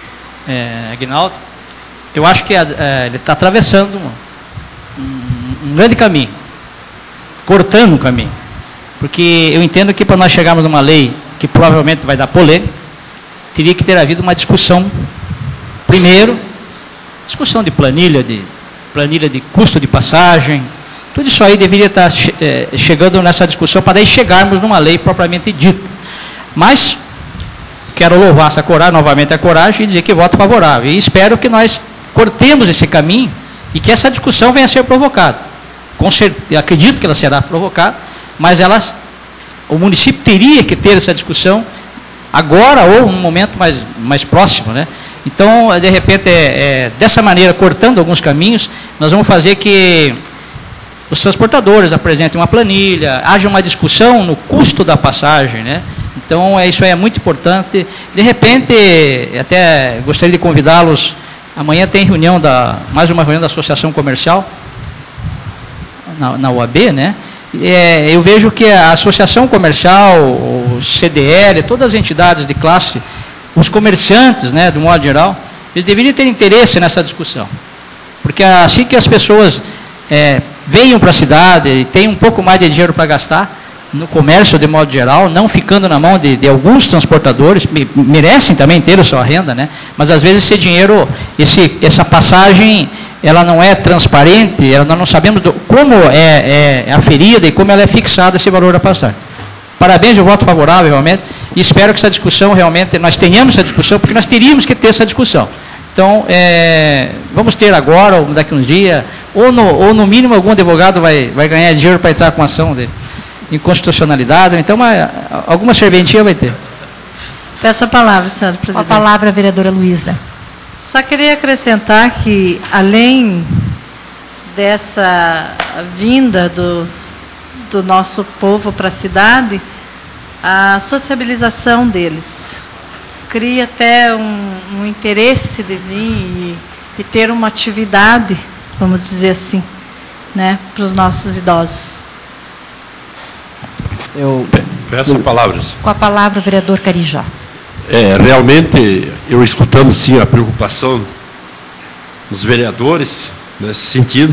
é, Aguinaldo. Eu acho que é, ele está atravessando um, um, um grande caminho, cortando um caminho, porque eu entendo que para nós chegarmos numa lei que provavelmente vai dar polêmica, teria que ter havido uma discussão primeiro, discussão de planilha, de planilha de custo de passagem. Tudo isso aí deveria estar é, chegando nessa discussão para daí chegarmos numa lei propriamente dita. Mas quero louvar essa coragem, novamente a coragem, e dizer que voto favorável. E espero que nós cortemos esse caminho e que essa discussão venha a ser provocada. Com certeza, acredito que ela será provocada, mas ela, o município teria que ter essa discussão agora ou num momento mais, mais próximo, né? Então, de repente, é, é, dessa maneira, cortando alguns caminhos, nós vamos fazer que os transportadores apresentem uma planilha, haja uma discussão no custo da passagem, né? Então, é, isso aí é muito importante. De repente, até gostaria de convidá-los, amanhã tem reunião, da, mais uma reunião da Associação Comercial, na, na U A B, né? É, eu vejo que a Associação Comercial, o C D L, todas as entidades de classe, os comerciantes, né, do modo geral, eles deveriam ter interesse nessa discussão. Porque assim que as pessoas é, venham para a cidade e tenham um pouco mais de dinheiro para gastar no comércio de modo geral, não ficando na mão de, de alguns transportadores, me, merecem também ter a sua renda, né? Mas às vezes esse dinheiro, esse, essa passagem, ela não é transparente, ela, nós não sabemos do, como é, é aferida e como ela é fixada esse valor da passagem. Parabéns, eu voto favorável realmente, e espero que essa discussão realmente, nós tenhamos essa discussão, porque nós teríamos que ter essa discussão. Então, é, vamos ter agora, ou daqui a uns dias, ou no, ou no mínimo algum advogado vai, vai ganhar dinheiro para entrar com ação de inconstitucionalidade, então uma, alguma serventia vai ter. Peço a palavra, senhora presidente. Com a palavra, a vereadora Luísa. Só queria acrescentar que, além dessa vinda do, do nosso povo para a cidade, a sociabilização deles. Cria até um, um interesse de vir e, e ter uma atividade, vamos dizer assim, né, para os nossos idosos. Eu peço palavras. Com a palavra, o vereador Carijó. É, realmente, eu escutando sim a preocupação dos vereadores nesse sentido.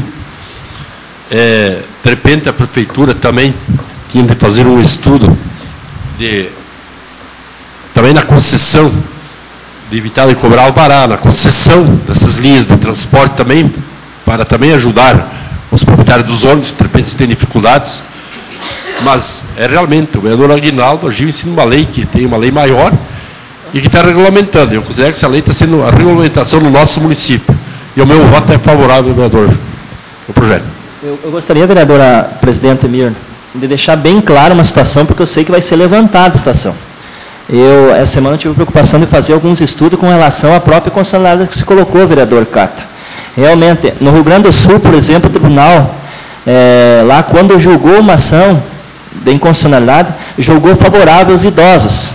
É, de repente a prefeitura também tinha de fazer um estudo de também na concessão, de evitar de cobrar alvará, na concessão dessas linhas de transporte também, para também ajudar os proprietários dos ônibus, de repente se tem dificuldades. Mas é realmente, o vereador Aguinaldo agiu em cima de uma lei que tem uma lei maior e que está regulamentando. Eu considero que essa lei está sendo a regulamentação do nosso município. E o meu voto é favorável, vereador, ao projeto. Eu, eu gostaria, vereadora presidente Mir, de deixar bem clara uma situação, porque eu sei que vai ser levantada a situação. Eu, essa semana, tive a preocupação de fazer alguns estudos com relação à própria constitucionalidade que se colocou, vereador Cata. Realmente, no Rio Grande do Sul, por exemplo, o tribunal, é, lá quando julgou uma ação de inconstitucionalidade, julgou favorável aos idosos.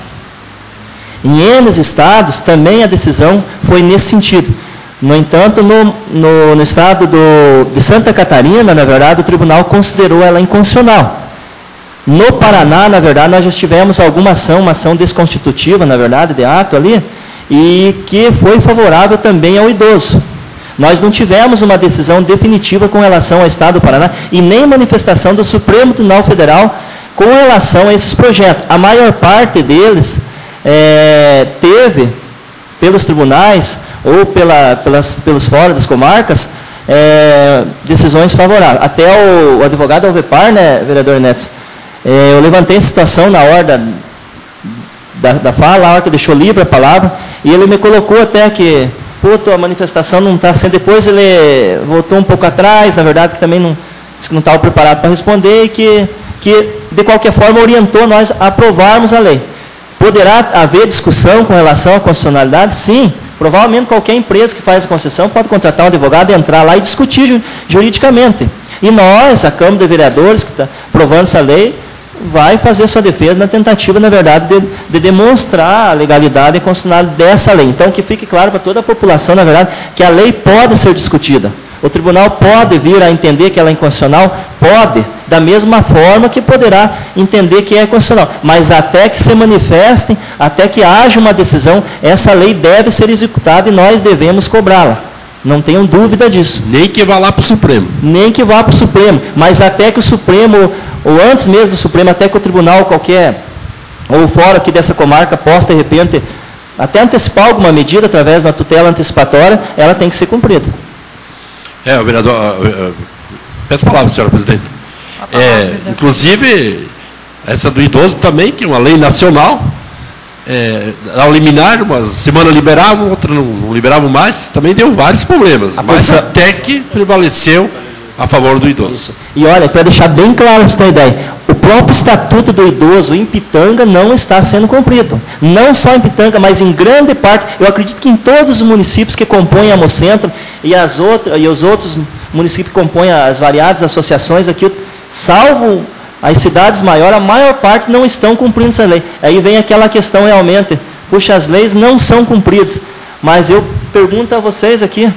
Em N estados, também a decisão foi nesse sentido. No entanto, no, no, no estado do, de Santa Catarina, na verdade, o tribunal considerou ela inconstitucional. No Paraná, na verdade, nós já tivemos alguma ação, uma ação desconstitutiva, na verdade, de ato ali, e que foi favorável também ao idoso. Nós não tivemos uma decisão definitiva com relação ao estado do Paraná e nem manifestação do Supremo Tribunal Federal com relação a esses projetos. A maior parte deles é, teve, pelos tribunais ou pela, pelas, pelos fóruns das comarcas, é, decisões favoráveis. Até o, o advogado Alvepar, né, vereador Neto, é, eu levantei a situação na hora da, da, da fala, a hora que deixou livre a palavra, e ele me colocou até que, puto, a manifestação não está sendo, depois ele voltou um pouco atrás, na verdade, que também não não estava preparado para responder, e que, que, de qualquer forma, orientou nós a aprovarmos a lei. Poderá haver discussão com relação à constitucionalidade? Sim. Provavelmente qualquer empresa que faz a concessão pode contratar um advogado, entrar lá e discutir juridicamente. E nós, a Câmara de Vereadores, que está aprovando essa lei, vai fazer sua defesa na tentativa, na verdade, de, de demonstrar a legalidade e constitucionalidade dessa lei. Então, que fique claro para toda a população, na verdade, que a lei pode ser discutida. O tribunal pode vir a entender que ela é inconstitucional? Pode, da mesma forma que poderá entender que é constitucional. Mas até que se manifestem, até que haja uma decisão, essa lei deve ser executada e nós devemos cobrá-la. Não tenham dúvida disso. Nem que vá lá para o Supremo. Nem que vá para o Supremo. Mas até que o Supremo, ou antes mesmo do Supremo, até que o tribunal qualquer, ou fora aqui dessa comarca, possa, de repente, até antecipar alguma medida através de uma tutela antecipatória, ela tem que ser cumprida. É, o vereador... Uh, uh, peço a palavra, senhora presidente. É, inclusive, essa do idoso também, que é uma lei nacional, é, ao liminar, uma semana liberavam, outra não, não liberavam mais, também deu vários problemas, a mas até que prevaleceu a favor do idoso. Isso. E olha, para deixar bem claro para você ter ideia, o próprio Estatuto do Idoso em Pitanga não está sendo cumprido. Não só em Pitanga, mas em grande parte, eu acredito que em todos os municípios que compõem a Hemocentro e, as outras, e os outros municípios que compõem as variadas associações aqui, salvo as cidades maiores, a maior parte não estão cumprindo essa lei. Aí vem aquela questão realmente, puxa, as leis não são cumpridas. Mas eu pergunto a vocês aqui,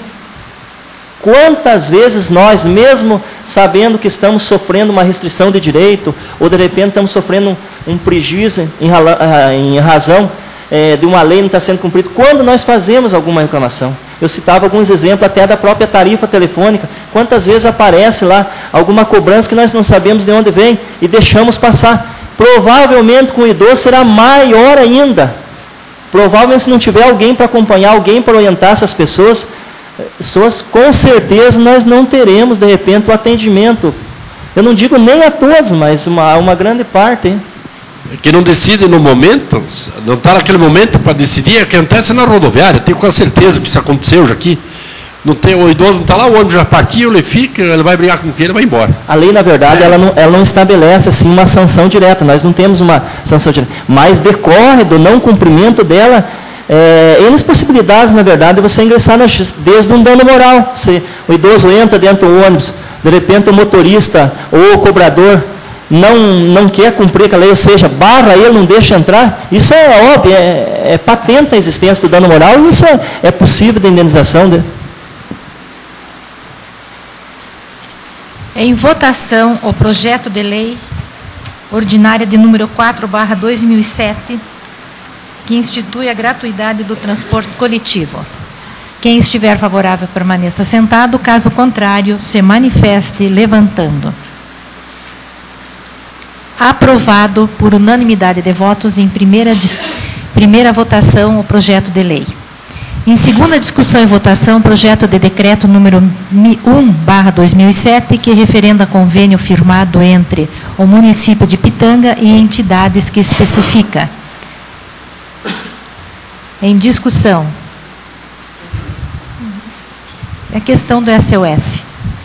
quantas vezes nós, mesmo sabendo que estamos sofrendo uma restrição de direito, ou de repente estamos sofrendo um, um prejuízo em, em razão é, de uma lei não estar sendo cumprida, quando nós fazemos alguma reclamação? Eu citava alguns exemplos até da própria tarifa telefônica. Quantas vezes aparece lá alguma cobrança que nós não sabemos de onde vem e deixamos passar? Provavelmente com o idoso será maior ainda. Provavelmente se não tiver alguém para acompanhar, alguém para orientar essas pessoas, pessoas, com certeza nós não teremos, de repente, o atendimento. Eu não digo nem a todos, mas uma, uma grande parte. Hein? Que não decide no momento, não está naquele momento para decidir, é que acontece na rodoviária. Eu tenho com certeza que isso aconteceu já aqui. Não tem, o idoso não está lá, o ônibus já partiu, ele fica, ele vai brigar com quem, ele vai embora. A lei, na verdade, ela não, ela não estabelece assim, uma sanção direta. Nós não temos uma sanção direta. Mas decorre do não cumprimento dela, é, N possibilidades, na verdade, de você ingressar na justiça, desde um dano moral. Você, o idoso entra dentro do ônibus, de repente o motorista ou o cobrador não, não quer cumprir aquela lei, ou seja, barra ele, não deixa entrar, isso é óbvio, é, é patente a existência do dano moral, e isso é, é possível da indenização dele. Em votação, o projeto de lei ordinária de número quatro barra dois mil e sete, que institui a gratuidade do transporte coletivo. Quem estiver favorável, permaneça sentado. Caso contrário, se manifeste levantando. Aprovado por unanimidade de votos em primeira, primeira votação o projeto de lei. Em segunda discussão e votação, o projeto de decreto número um barra dois mil e sete, que referenda convênio firmado entre o município de Pitanga e entidades que especifica. Em discussão. É questão do S O S.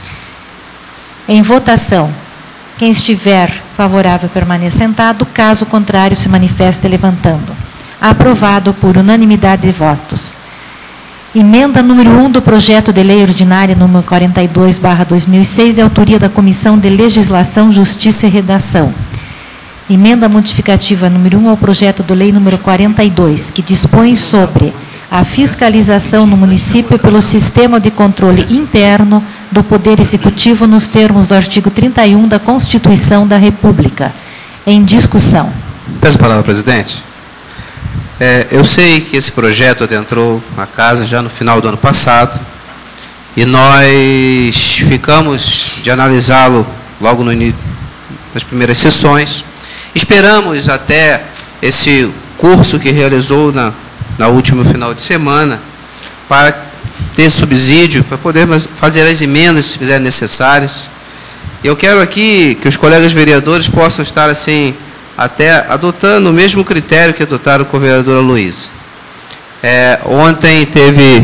Em votação. Quem estiver favorável, permaneça sentado. Caso contrário, se manifeste levantando. Aprovado por unanimidade de votos. Emenda número um do projeto de lei ordinária número quarenta e dois barra dois mil e seis, de autoria da Comissão de Legislação, Justiça e Redação. Emenda modificativa número um ao projeto de lei número quarenta e dois, que dispõe sobre a fiscalização no município pelo sistema de controle interno do Poder Executivo nos termos do artigo trinta e um da Constituição da República. Em discussão. Peço a palavra, presidente. É, eu sei que esse projeto adentrou a casa já no final do ano passado e nós ficamos de analisá-lo logo no início, nas primeiras sessões. Esperamos até esse curso que realizou na, na último final de semana para ter subsídio, para poder fazer as emendas se fizerem necessárias. E eu quero aqui que os colegas vereadores possam estar assim, até adotando o mesmo critério que adotaram com a vereadora Luísa. É, ontem teve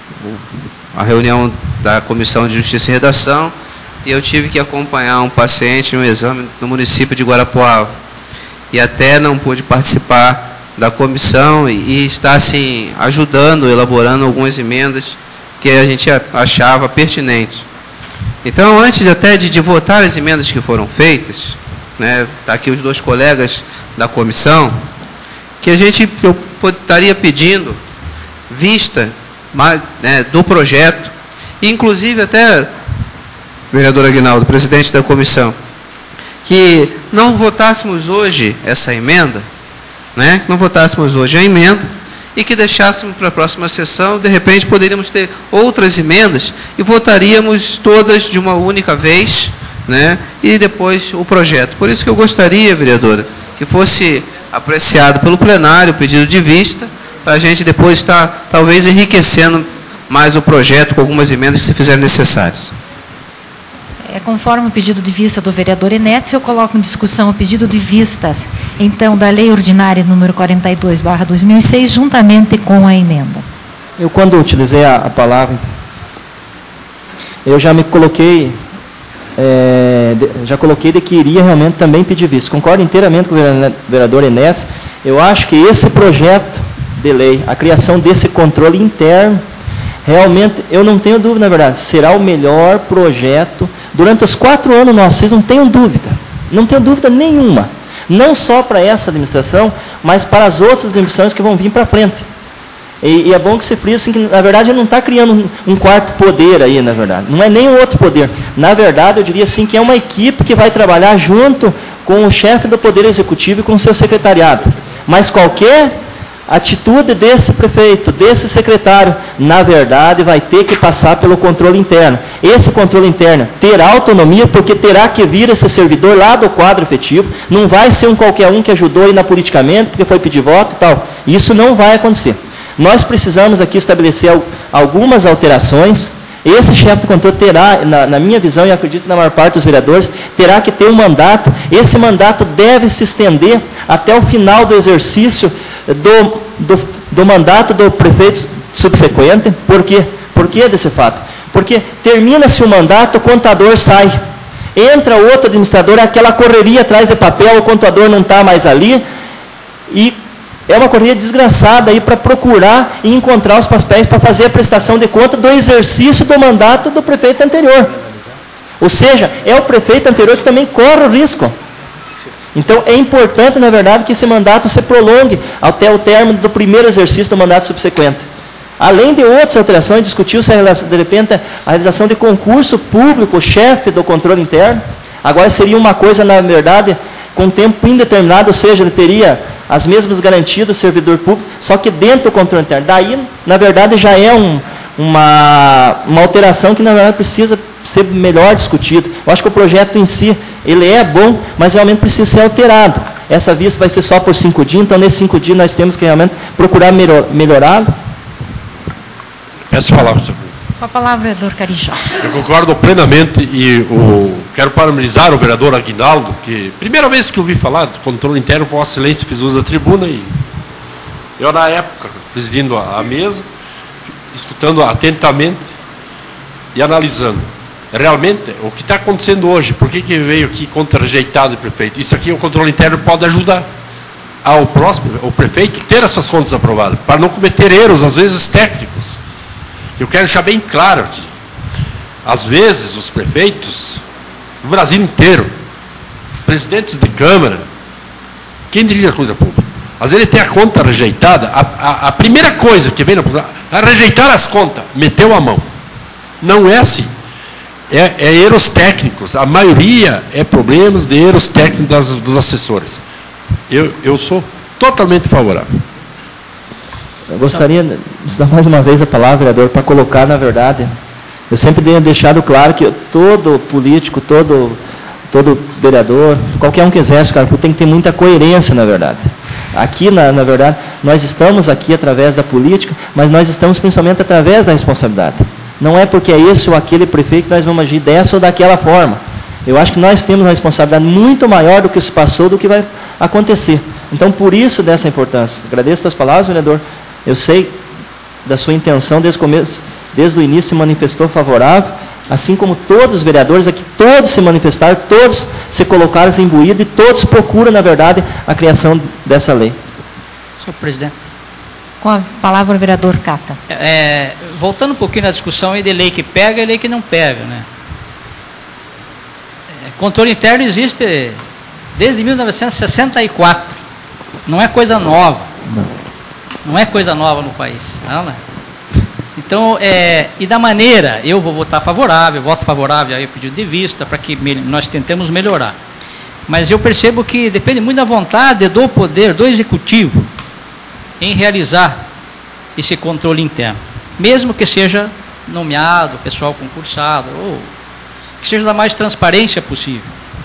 a reunião da Comissão de Justiça e Redação e eu tive que acompanhar um paciente em um exame no município de Guarapuava. E até não pude participar da comissão e, e está assim, ajudando, elaborando algumas emendas que a gente achava pertinentes. Então, antes até de, de votar as emendas que foram feitas, né, tá aqui os dois colegas da comissão, que a gente, eu estaria pedindo vista né, do projeto, e inclusive até, vereador Aguinaldo, presidente da comissão, que não votássemos hoje essa emenda, né, que não votássemos hoje a emenda, e que deixássemos para a próxima sessão, de repente poderíamos ter outras emendas, e votaríamos todas de uma única vez, né, e depois o projeto. Por isso que eu gostaria, vereadora, que fosse apreciado pelo plenário o pedido de vista, para a gente depois estar, talvez, enriquecendo mais o projeto com algumas emendas que se fizerem necessárias. É, conforme o pedido de vista do vereador Enéas, eu coloco em discussão o pedido de vistas, então, da Lei Ordinária número quarenta e dois barra dois mil e seis, juntamente com a emenda. Eu, quando utilizei a, a palavra, eu já me coloquei... É, já coloquei de que iria realmente também pedir vista. Concordo inteiramente com o vereador Enéas. Eu acho que esse projeto de lei, a criação desse controle interno, realmente, eu não tenho dúvida, na verdade, será o melhor projeto durante os quatro anos nossos. Vocês não tenham dúvida, não tenho dúvida nenhuma. Não só para essa administração, mas para as outras administrações que vão vir para frente. E, e é bom que se frise assim, que, na verdade, ele não está criando um, um quarto poder aí, na verdade. Não é nem um outro poder. Na verdade, eu diria assim, que é uma equipe que vai trabalhar junto com o chefe do Poder Executivo e com o seu secretariado. Mas qualquer atitude desse prefeito, desse secretário, na verdade, vai ter que passar pelo controle interno. Esse controle interno terá autonomia, porque terá que vir esse servidor lá do quadro efetivo. Não vai ser um qualquer um que ajudou aí na politicamente, porque foi pedir voto e tal. Isso não vai acontecer. Nós precisamos aqui estabelecer algumas alterações. Esse chefe de controle terá, na, na minha visão, e acredito na maior parte dos vereadores, terá que ter um mandato. Esse mandato deve se estender até o final do exercício do, do, do mandato do prefeito subsequente. Por quê? Por que desse fato? Porque termina-se o mandato, o contador sai. Entra outro administrador, aquela correria atrás de papel, o contador não está mais ali, e é uma correria desgraçada aí para procurar e encontrar os papéis para fazer a prestação de conta do exercício do mandato do prefeito anterior. Ou seja, é o prefeito anterior que também corre o risco Então, é importante, na verdade, que esse mandato se prolongue até o término do primeiro exercício do mandato subsequente. Além de outras alterações, discutiu-se, de repente, a realização de concurso público, chefe do controle interno. Agora seria uma coisa, na verdade, com tempo indeterminado, ou seja, ele teria as mesmas garantias do servidor público, só que dentro do controle interno. Daí, na verdade, já é um, uma, uma alteração que, na verdade, precisa ser melhor discutido. Eu acho que o projeto em si, ele é bom, mas realmente precisa ser alterado. Essa vista vai ser só por cinco dias, então nesses cinco dias nós temos que realmente procurar melhor, melhorá-lo. Peço palavra, senhor. Com a palavra, vereador Carijó. Eu concordo plenamente e o, quero parabenizar o vereador Aguinaldo, que primeira vez que eu ouvi falar de controle interno, Vossa Excelência fez uso da tribuna e eu, na época, presidindo a, a mesa, escutando atentamente e analisando. Realmente, o que está acontecendo hoje, por que, que veio aqui contra-rejeitado o prefeito? Isso aqui, o controle interno pode ajudar ao próximo, o prefeito, ter essas contas aprovadas, para não cometer erros, às vezes, técnicos. Eu quero deixar bem claro aqui, às vezes, os prefeitos, no Brasil inteiro, presidentes de Câmara, quem dirige a coisa pública, às vezes ele tem a conta rejeitada, a, a, a primeira coisa que vem na a rejeitar as contas, meteu a mão. Não é assim. É, é erros técnicos. A maioria é problemas de erros técnicos das, dos assessores. Eu, eu sou totalmente favorável. Eu gostaria de dar mais uma vez a palavra, vereador, para colocar, na verdade, eu sempre tenho deixado claro que todo político, todo, todo vereador, qualquer um que exerce, cara, tem que ter muita coerência, na verdade. Aqui, na, na verdade, nós estamos aqui através da política, mas nós estamos principalmente através da responsabilidade. Não é porque é esse ou aquele prefeito que nós vamos agir dessa ou daquela forma. Eu acho que nós temos uma responsabilidade muito maior do que se passou, do que vai acontecer. Então, por isso, dessa importância. Agradeço as tuas palavras, vereador. Eu sei da sua intenção, desde o começo, desde o início, se manifestou favorável, assim como todos os vereadores aqui, todos se manifestaram, todos se colocaram imbuídos e todos procuram, na verdade, a criação dessa lei. Senhor presidente. Com a palavra, o vereador Cata. É, voltando um pouquinho na discussão aí de lei que pega e lei que não pega, né? É, controle interno existe desde mil novecentos e sessenta e quatro. Não é coisa nova. Não. Não é coisa nova no país. Não, né? Então, é, e da maneira, eu vou votar favorável, voto favorável aí ao pedido de vista, para que nós tentemos melhorar. Mas eu percebo que depende muito da vontade do poder, do executivo, em realizar esse controle interno. Mesmo que seja nomeado, pessoal concursado, ou que seja da mais transparência possível.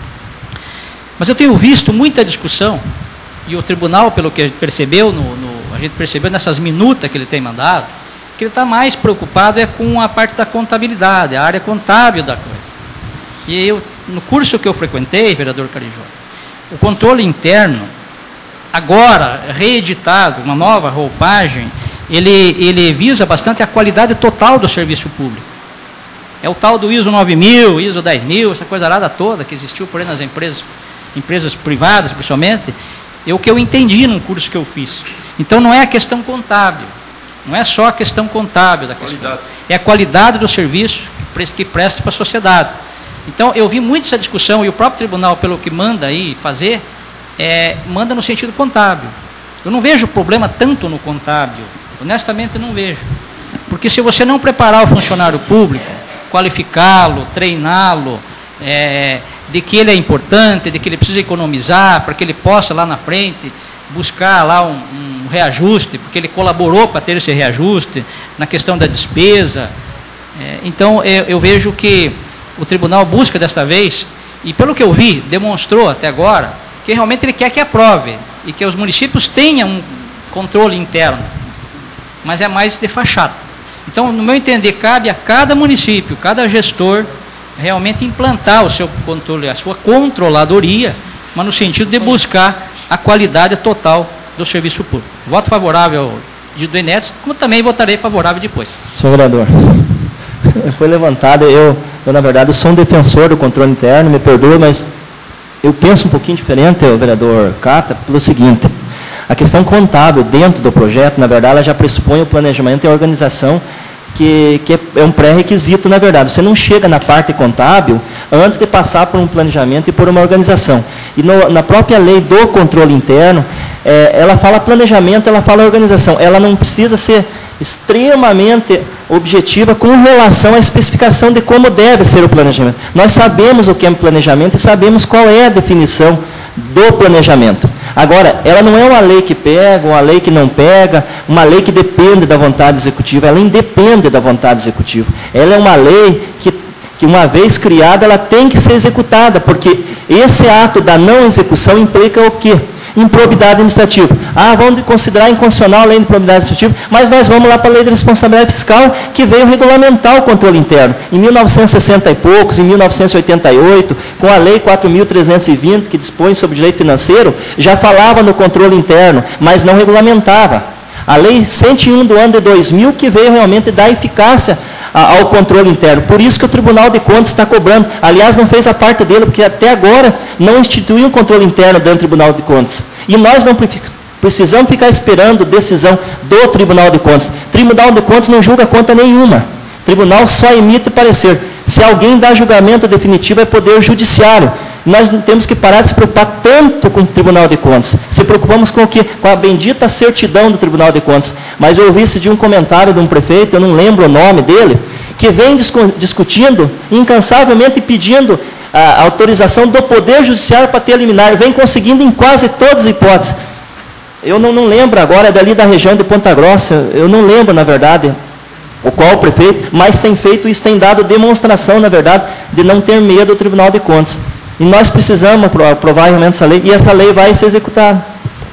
Mas eu tenho visto muita discussão, e o tribunal, pelo que a gente percebeu, no, no, a gente percebeu nessas minutas que ele tem mandado, que ele está mais preocupado é com a parte da contabilidade, a área contábil da coisa. E eu, no curso que eu frequentei, vereador Carijó, o controle interno, agora reeditado, uma nova roupagem, ele, ele visa bastante a qualidade total do serviço público. É o tal do ISO nove mil, ISO dez mil, essa coisa arada toda que existiu por aí nas empresas, empresas privadas, principalmente, é o que eu entendi num curso que eu fiz. Então, não é a questão contábil, não é só a questão contábil da questão, qualidade. É a qualidade do serviço que presta para a sociedade. Então, eu vi muito essa discussão, e o próprio tribunal, pelo que manda aí fazer, é, manda no sentido contábil. Eu não vejo problema tanto no contábil, honestamente não vejo. Porque se você não preparar o funcionário público, qualificá-lo, treiná-lo, é, de que ele é importante, de que ele precisa economizar, para que ele possa lá na frente buscar lá um, um reajuste, porque ele colaborou para ter esse reajuste na questão da despesa. É, então, eu, eu vejo que o tribunal busca desta vez, e pelo que eu vi, demonstrou até agora, que realmente ele quer que aprove, e que os municípios tenham um controle interno, mas é mais de fachada. Então, no meu entender, cabe a cada município, cada gestor, realmente implantar o seu controle, a sua controladoria, mas no sentido de buscar a qualidade total do serviço público. Voto favorável ao pedido do Enéas, como também votarei favorável depois. Senhor vereador, foi levantado, eu, eu na verdade sou um defensor do controle interno, me perdoe, mas eu penso um pouquinho diferente, o vereador Cata, pelo seguinte: a questão contábil dentro do projeto, na verdade, ela já pressupõe o planejamento e a organização, que, que é um pré-requisito, na verdade. Você não chega na parte contábil antes de passar por um planejamento e por uma organização. E no, na própria lei do controle interno, é, ela fala planejamento, ela fala organização. Ela não precisa ser extremamente objetiva com relação à especificação de como deve ser o planejamento. Nós sabemos o que é planejamento e sabemos qual é a definição do planejamento. Agora, ela não é uma lei que pega, uma lei que não pega, uma lei que depende da vontade executiva, ela independe da vontade executiva. Ela é uma lei que, que uma vez criada, ela tem que ser executada, porque esse ato da não execução implica o quê? Improbidade administrativa. Ah, vamos considerar inconstitucional a lei de improbidade administrativa, mas nós vamos lá para a lei de responsabilidade fiscal, que veio regulamentar o controle interno. Em mil novecentos e sessenta e poucos, em mil novecentos e oitenta e oito, com a lei quatro mil trezentos e vinte, que dispõe sobre direito financeiro, já falava no controle interno, mas não regulamentava. A lei cento e um do ano de dois mil, que veio realmente dar eficácia ao controle interno. Por isso que o Tribunal de Contas está cobrando. Aliás, não fez a parte dele, porque até agora não instituiu um controle interno dentro do Tribunal de Contas. E nós não precisamos ficar esperando decisão do Tribunal de Contas. O Tribunal de Contas não julga conta nenhuma. O Tribunal só emite parecer. Se alguém dá julgamento definitivo, é poder judiciário. Nós temos que parar de se preocupar tanto com o Tribunal de Contas. Se preocupamos com o quê? Com a bendita certidão do Tribunal de Contas. Mas eu ouvi esse dia um comentário de um prefeito, eu não lembro o nome dele, que vem discutindo incansavelmente e pedindo a autorização do Poder Judiciário para ter liminar. Vem conseguindo em quase todas as hipóteses. Eu não, não lembro agora, é dali da região de Ponta Grossa, eu não lembro, na verdade, o qual prefeito, mas tem feito isso, tem dado demonstração, na verdade, de não ter medo do Tribunal de Contas. E nós precisamos aprovar realmente essa lei, e essa lei vai ser executada.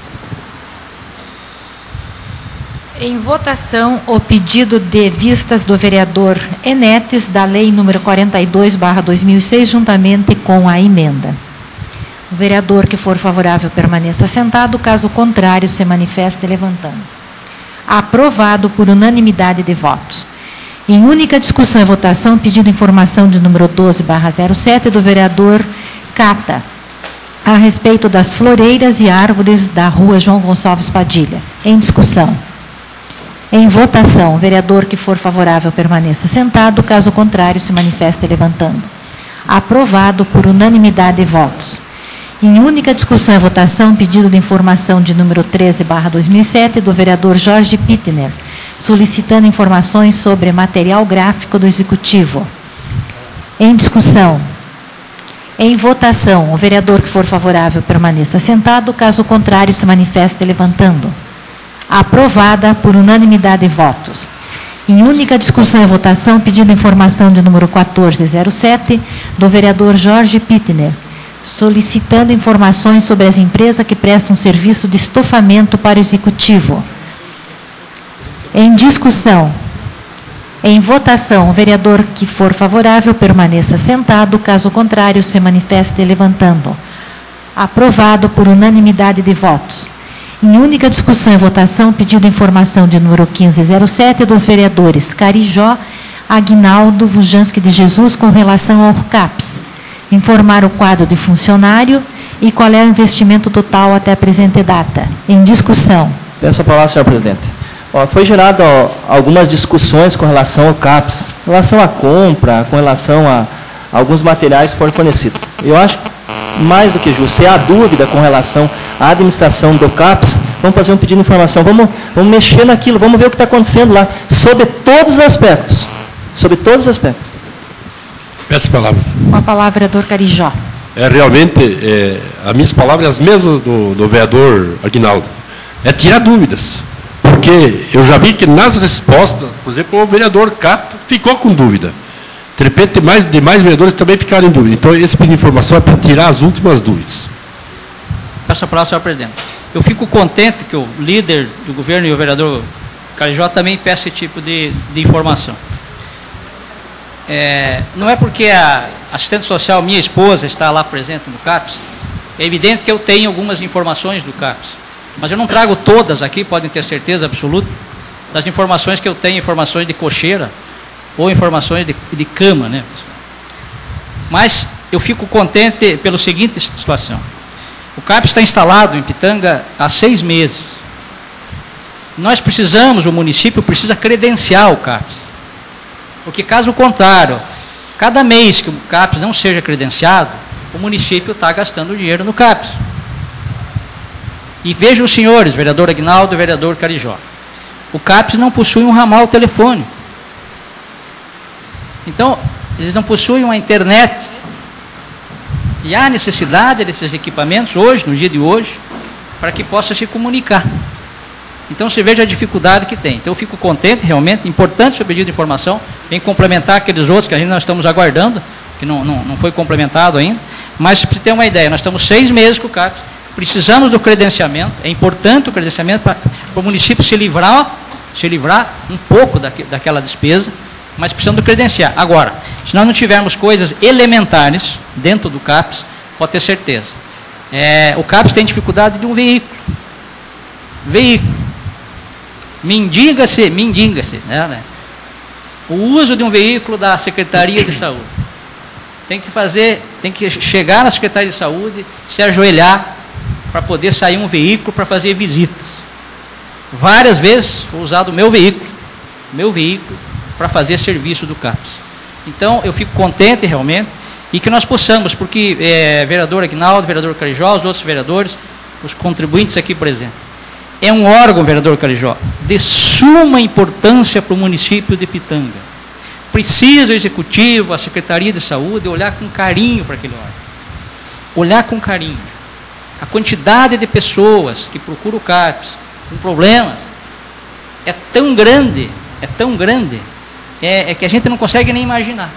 Em votação, o pedido de vistas do vereador Enetes, da lei número quarenta e dois barra dois mil e seis, juntamente com a emenda. O vereador que for favorável permaneça sentado, caso contrário, se manifeste levantando. Aprovado por unanimidade de votos. Em única discussão e votação, pedido de informação de número doze barra zero sete do vereador Cata, a respeito das floreiras e árvores da rua João Gonçalves Padilha. Em discussão. Em votação, o vereador que for favorável permaneça sentado, caso contrário, se manifeste levantando. Aprovado por unanimidade de votos. Em única discussão e votação, pedido de informação de número treze barra dois mil e sete do vereador Jorge Pittner, solicitando informações sobre material gráfico do Executivo. Em discussão. Em votação, o vereador que for favorável permaneça sentado, caso contrário, se manifeste levantando. Aprovada por unanimidade de votos. Em única discussão e votação, pedido informação de número quatorze zero sete do vereador Jorge Pittner, solicitando informações sobre as empresas que prestam serviço de estofamento para o Executivo. Em discussão. Em votação, o vereador que for favorável permaneça sentado, caso contrário, se manifeste levantando. Aprovado por unanimidade de votos. Em única discussão e votação, pedido informação de número quinze zero sete dos vereadores Carijó, Aguinaldo, Vujanski de Jesus com relação ao CAPS. Informar o quadro de funcionário e qual é o investimento total até a presente data. Em discussão. Peço a palavra, senhor presidente. Ó, foi gerado ó, algumas discussões com relação ao CAPS, com relação à compra, com relação a, a alguns materiais que foram fornecidos. Eu acho mais do que justo. Se há dúvida com relação à administração do CAPS, vamos fazer um pedido de informação, vamos, vamos mexer naquilo, vamos ver o que está acontecendo lá, sobre todos os aspectos. Sobre todos os aspectos. Peço palavras. Com a palavra, vereador Carijó. É realmente, é, as minhas palavras, as mesmas do, do vereador Aguinaldo. É tirar dúvidas. Porque eu já vi que nas respostas, por exemplo, o vereador Cato ficou com dúvida. De repente, mais, demais vereadores também ficaram em dúvida. Então, esse pedido de informação é para tirar as últimas dúvidas. Peço a palavra, senhor presidente. Eu fico contente que o líder do governo e o vereador Carijó também peçam esse tipo de, de informação. É, não é porque a assistente social, minha esposa, está lá presente no CAPS, é evidente que eu tenho algumas informações do CAPS. Mas eu não trago todas aqui, podem ter certeza absoluta, das informações que eu tenho, informações de cocheira ou informações de, de cama, né? Mas eu fico contente pela seguinte situação. O CAPS está instalado em Pitanga há seis meses. Nós precisamos, o município precisa credenciar o CAPS. Porque caso contrário, Cada mês que o CAPES não seja credenciado, o município está gastando dinheiro no CAPES. E vejam os senhores, vereador Aguinaldo e vereador Carijó, o CAPES não possui um ramal telefônico. Então, eles não possuem uma internet. E há necessidade desses equipamentos hoje, no dia de hoje, para que possa se comunicar. Então, você veja a dificuldade que tem. Então, eu fico contente, realmente, importante o seu pedido de informação, vem complementar aqueles outros que a gente nós estamos aguardando, que não, não, não foi complementado ainda. Mas, para você ter uma ideia, nós estamos seis meses com o CAPES, precisamos do credenciamento, é importante o credenciamento para, para o município se livrar, se livrar um pouco daque, daquela despesa, mas precisamos do credenciar. Agora, se nós não tivermos coisas elementares dentro do CAPES, pode ter certeza. É, o CAPES tem dificuldade de um veículo. Veículo. Mendiga-se, mendiga-se, né, né? O uso de um veículo da Secretaria de Saúde. Tem que fazer, tem que chegar na Secretaria de Saúde, se ajoelhar para poder sair um veículo para fazer visitas. Várias vezes foi usado o meu veículo, meu veículo, para fazer serviço do CAPES. Então, eu fico contente realmente, e que nós possamos, porque é, vereador Aguinaldo, vereador Carijó, os outros vereadores, os contribuintes aqui presentes, é um órgão, vereador Carijó, de suma importância para o município de Pitanga. Precisa o Executivo, a Secretaria de Saúde, olhar com carinho para aquele órgão. Olhar com carinho. A quantidade de pessoas que procuram o CAPES com problemas é tão grande, é tão grande, é, é que a gente não consegue nem imaginar.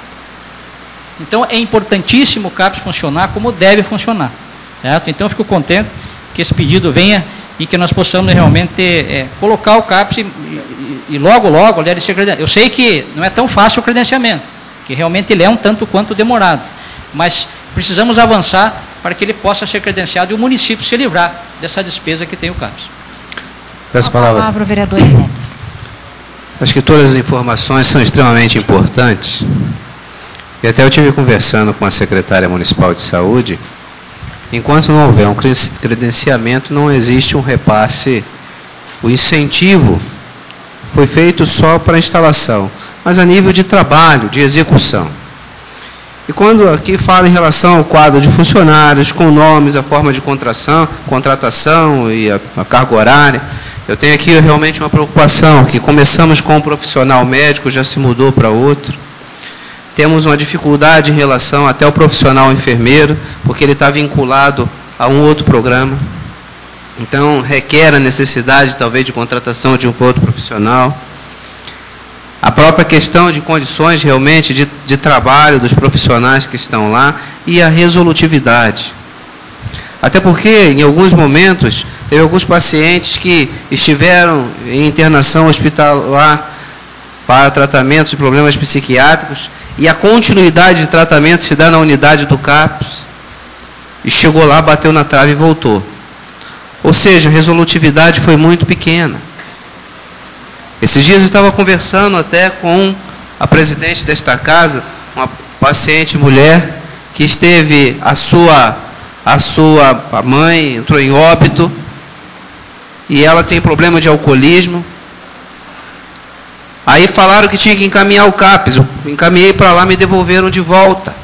Então, é importantíssimo o CAPES funcionar como deve funcionar. Certo? Então, eu fico contente que esse pedido venha e que nós possamos realmente é, colocar o CAPES e, e, e logo, logo, olhar esse credenciamento. Eu sei que não é tão fácil o credenciamento, que realmente ele é um tanto quanto demorado, mas precisamos avançar para que ele possa ser credenciado e o município se livrar dessa despesa que tem o CAPES. Peço a palavra. A palavra, o vereador Netes. Acho que todas as informações são extremamente importantes. E até eu estive conversando com a secretária municipal de saúde. Enquanto não houver um credenciamento, não existe um repasse. O incentivo foi feito só para a instalação, mas a nível de trabalho, de execução. E quando aqui fala em relação ao quadro de funcionários, com nomes, a forma de contratação, contratação e a, a carga horária, eu tenho aqui realmente uma preocupação, que começamos com um profissional médico, já se mudou para outro. Temos uma dificuldade em relação até ao profissional enfermeiro, porque ele está vinculado a um outro programa. Então, requer a necessidade, talvez, de contratação de um outro profissional. A própria questão de condições, realmente, de, de trabalho dos profissionais que estão lá e a resolutividade. Até porque, em alguns momentos, teve alguns pacientes que estiveram em internação hospitalar para tratamentos de problemas psiquiátricos e a continuidade de tratamento se dá na unidade do CAPES e chegou lá, bateu na trave e voltou. Ou seja, a resolutividade foi muito pequena. Esses dias eu estava conversando até com a presidente desta casa, uma paciente mulher que esteve, a sua, a sua a mãe entrou em óbito e ela tem problema de alcoolismo. Aí falaram que tinha que encaminhar o CAPES, eu encaminhei para lá, me devolveram de volta.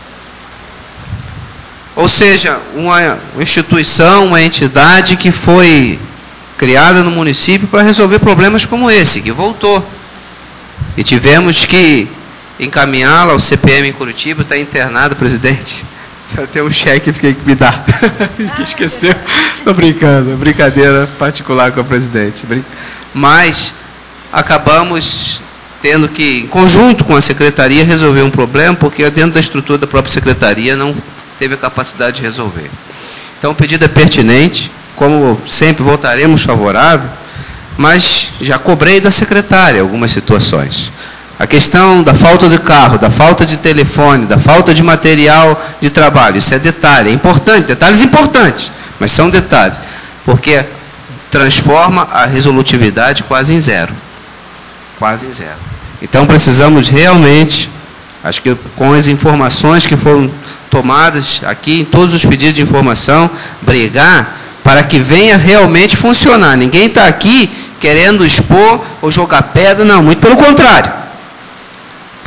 Ou seja, uma instituição, uma entidade que foi criada no município para resolver problemas como esse, que voltou. E tivemos que encaminhá-la ao C P M em Curitiba, está internado, presidente. Já tem um cheque que me dá. Esqueceu. Estou brincando, brincadeira particular com a presidente. Mas acabamos tendo que, em conjunto com a secretaria, resolver um problema, porque dentro da estrutura da própria secretaria não teve a capacidade de resolver. Então, o pedido é pertinente, como sempre votaremos favorável, mas já cobrei da secretária algumas situações. A questão da falta de carro, da falta de telefone, da falta de material de trabalho, isso é detalhe, é importante, detalhes importantes, mas são detalhes, porque transforma a resolutividade quase em zero. Quase em zero. Então, precisamos realmente, acho que com as informações que foram tomadas aqui, em todos os pedidos de informação, brigar para que venha realmente funcionar. Ninguém está aqui querendo expor ou jogar pedra, não, muito pelo contrário.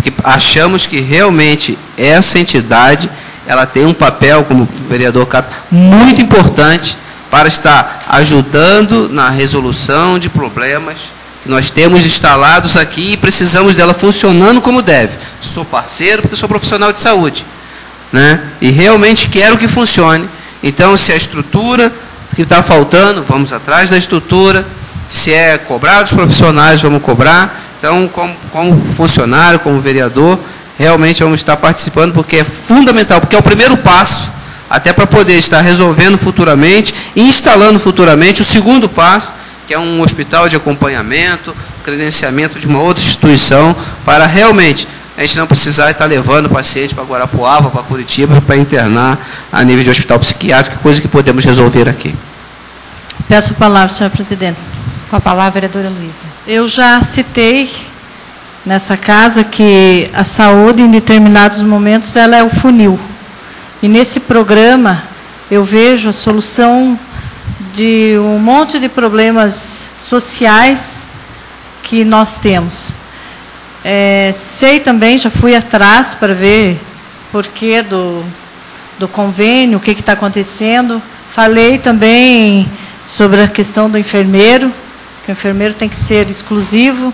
porque achamos que realmente essa entidade ela tem um papel, como o vereador Cato, muito importante para estar ajudando na resolução de problemas que nós temos instalados aqui e precisamos dela funcionando como deve. Sou parceiro porque sou profissional de saúde, né? E realmente quero que funcione. Então, se a estrutura que está faltando, vamos atrás da estrutura. Se é cobrar dos profissionais, vamos cobrar. Então, como, como funcionário, como vereador, realmente vamos estar participando, porque é fundamental, porque é o primeiro passo, até para poder estar resolvendo futuramente e instalando futuramente o segundo passo, que é um hospital de acompanhamento, credenciamento de uma outra instituição, para realmente a gente não precisar estar levando o paciente para Guarapuava, para Curitiba, para internar a nível de hospital psiquiátrico, coisa que podemos resolver aqui. Peço a palavra, senhora presidente. Com a palavra, vereadora Luísa. Eu já citei nessa casa que a saúde, em determinados momentos, ela é o funil. E nesse programa, eu vejo a solução de um monte de problemas sociais que nós temos. É, sei também, já fui atrás para ver porquê do, do convênio, o que está acontecendo. Falei também sobre a questão do enfermeiro, que o enfermeiro tem que ser exclusivo.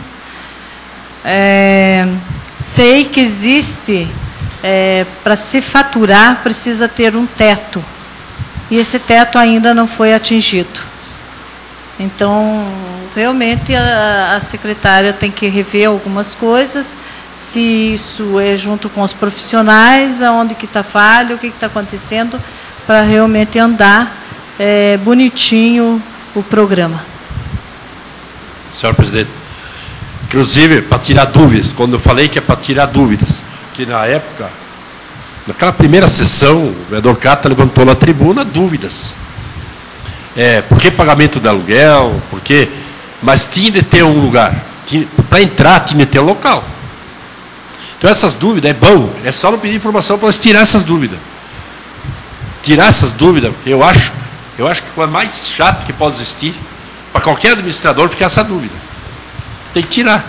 É, sei que existe, é, para se faturar, precisa ter um teto. E esse teto ainda não foi atingido. Então, realmente, a, a secretária tem que rever algumas coisas, se isso é junto com os profissionais, aonde que está falha, o que está acontecendo, para realmente andar é, bonitinho o programa. Senhor presidente, inclusive, para tirar dúvidas, quando eu falei que é para tirar dúvidas, que na época, naquela primeira sessão, o vereador Cata levantou na tribuna dúvidas. É, por que pagamento de aluguel, por que... Mas tinha de ter um lugar. Para entrar, tinha de ter um local. Então, essas dúvidas, é bom, é só não pedir informação para nós tirar essas dúvidas. Tirar essas dúvidas, eu acho, eu acho que é o mais chato que pode existir, para qualquer administrador ficar essa dúvida. Tem que tirar.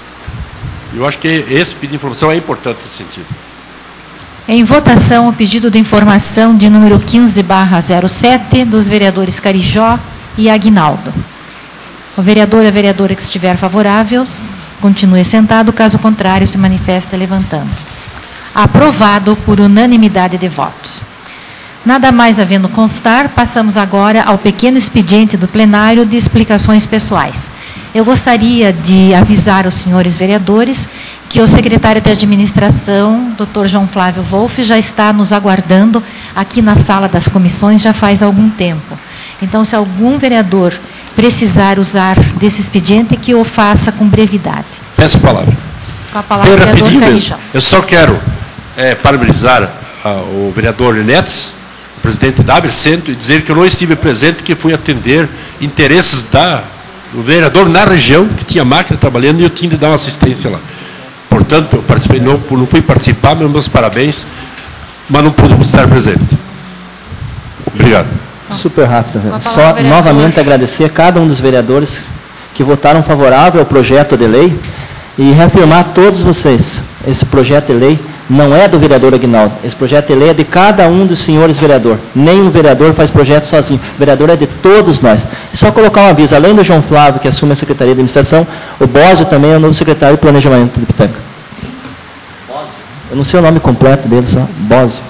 Eu acho que esse pedido de informação é importante nesse sentido. Em votação, o pedido de informação de número quinze barra zero sete, dos vereadores Carijó e Aguinaldo. O vereador e a vereadora que estiver favorável, continue sentado, caso contrário, se manifesta levantando. Aprovado por unanimidade de votos. Nada mais havendo constar, passamos agora ao pequeno expediente do plenário de explicações pessoais. Eu gostaria de avisar os senhores vereadores que o secretário de administração, doutor João Flávio Wolff, já está nos aguardando aqui na sala das comissões já faz algum tempo. Então, se algum vereador precisar usar desse expediente, que o faça com brevidade. Peço a palavra. Com a palavra, Bem vereador rapidinho Carijó. mesmo. Eu só quero é, parabenizar a, o vereador Netes, o presidente da Abercento, e dizer que eu não estive presente, que fui atender interesses da, do vereador na região, que tinha máquina trabalhando, e eu tinha de dar uma assistência lá. Portanto, eu participei, não, não fui participar, meus parabéns, mas não pude estar presente. Obrigado. Super rápido. Só novamente agradecer a cada um dos vereadores que votaram favorável ao projeto de lei e reafirmar a todos vocês, esse projeto de lei não é do vereador Aguinaldo, esse projeto de lei é de cada um dos senhores vereador. Nenhum vereador faz projeto sozinho, o vereador é de todos nós. E só colocar um aviso, além do João Flávio, que assume a Secretaria de Administração, o Bósio também é o novo secretário de Planejamento de Pitanga. Eu não sei o nome completo dele, só Bósio.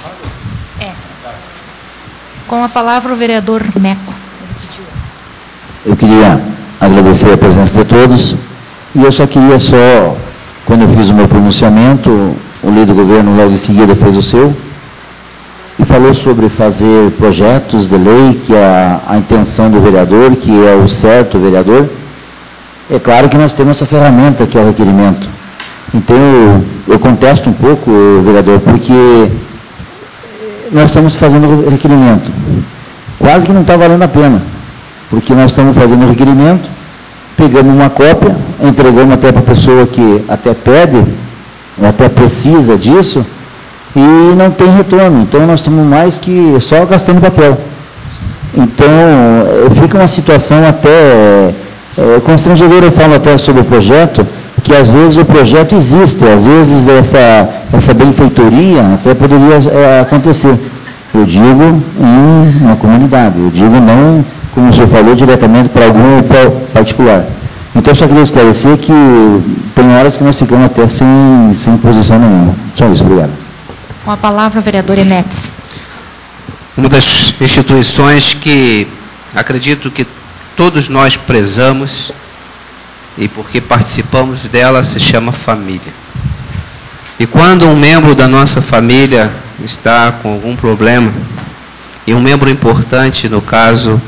Com a palavra, o vereador Meco. Eu queria agradecer a presença de todos e eu só queria só, quando eu fiz o meu pronunciamento, o líder do governo logo em seguida fez o seu e falou sobre fazer projetos de lei, que é a, a intenção do vereador, que é o certo do vereador. É claro que nós temos essa ferramenta que é o requerimento. Então, eu, eu contesto um pouco, vereador, porque nós estamos fazendo o requerimento. Quase que não está valendo a pena, porque nós estamos fazendo o requerimento, pegamos uma cópia, entregamos até para a pessoa que até pede, ou até precisa disso, e não tem retorno. Então, nós estamos mais que só gastando papel. Então, fica uma situação até é, constrangedora, eu falo até sobre o projeto, que às vezes o projeto existe, às vezes essa, essa benfeitoria até poderia é, acontecer. Eu digo em uma comunidade, eu digo não, como o senhor falou, diretamente para algum particular. Então, só queria esclarecer que tem horas que nós ficamos até sem, sem posição nenhuma. Só isso, obrigado. Com a palavra, o vereador Enetes. Uma das instituições que acredito que todos nós prezamos e porque participamos dela se chama família. E quando um membro da nossa família está com algum problema, e um membro importante, no caso,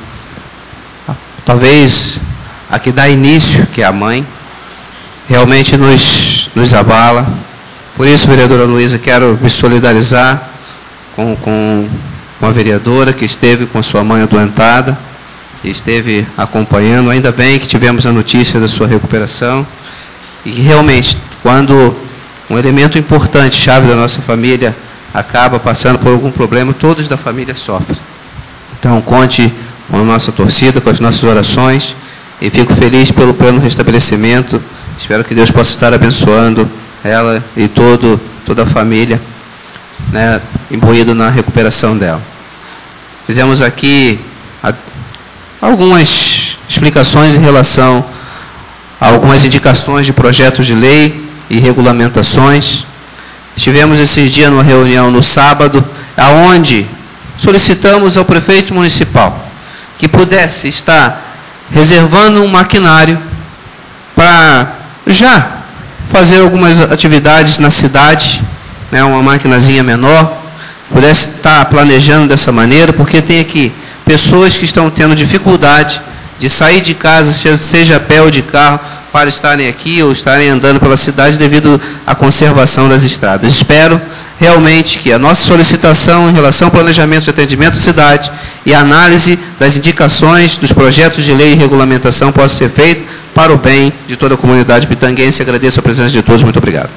talvez a que dá início, que é a mãe, realmente nos, nos abala. Por isso, vereadora Luísa, quero me solidarizar com, com, com a vereadora que esteve com sua mãe adoentada, e esteve acompanhando. Ainda bem que tivemos a notícia da sua recuperação, e que realmente, quando um elemento importante, chave da nossa família, acaba passando por algum problema, todos da família sofrem. Então, conte com a nossa torcida, com as nossas orações, e fico feliz pelo pleno restabelecimento. Espero que Deus possa estar abençoando ela e todo, toda a família, né, imbuído na recuperação dela. Fizemos aqui a, algumas explicações em relação a algumas indicações de projetos de lei e regulamentações. Estivemos esses dias numa reunião no sábado, aonde solicitamos ao prefeito municipal que pudesse estar reservando um maquinário para já fazer algumas atividades na cidade, né, uma maquinazinha menor, pudesse estar planejando dessa maneira, porque tem aqui pessoas que estão tendo dificuldade de sair de casa, seja a pé ou de carro, para estarem aqui ou estarem andando pela cidade devido à conservação das estradas. Espero realmente que a nossa solicitação em relação ao planejamento de atendimento à cidade e a análise das indicações dos projetos de lei e regulamentação possa ser feita para o bem de toda a comunidade pitanguense. Agradeço a presença de todos. Muito obrigado.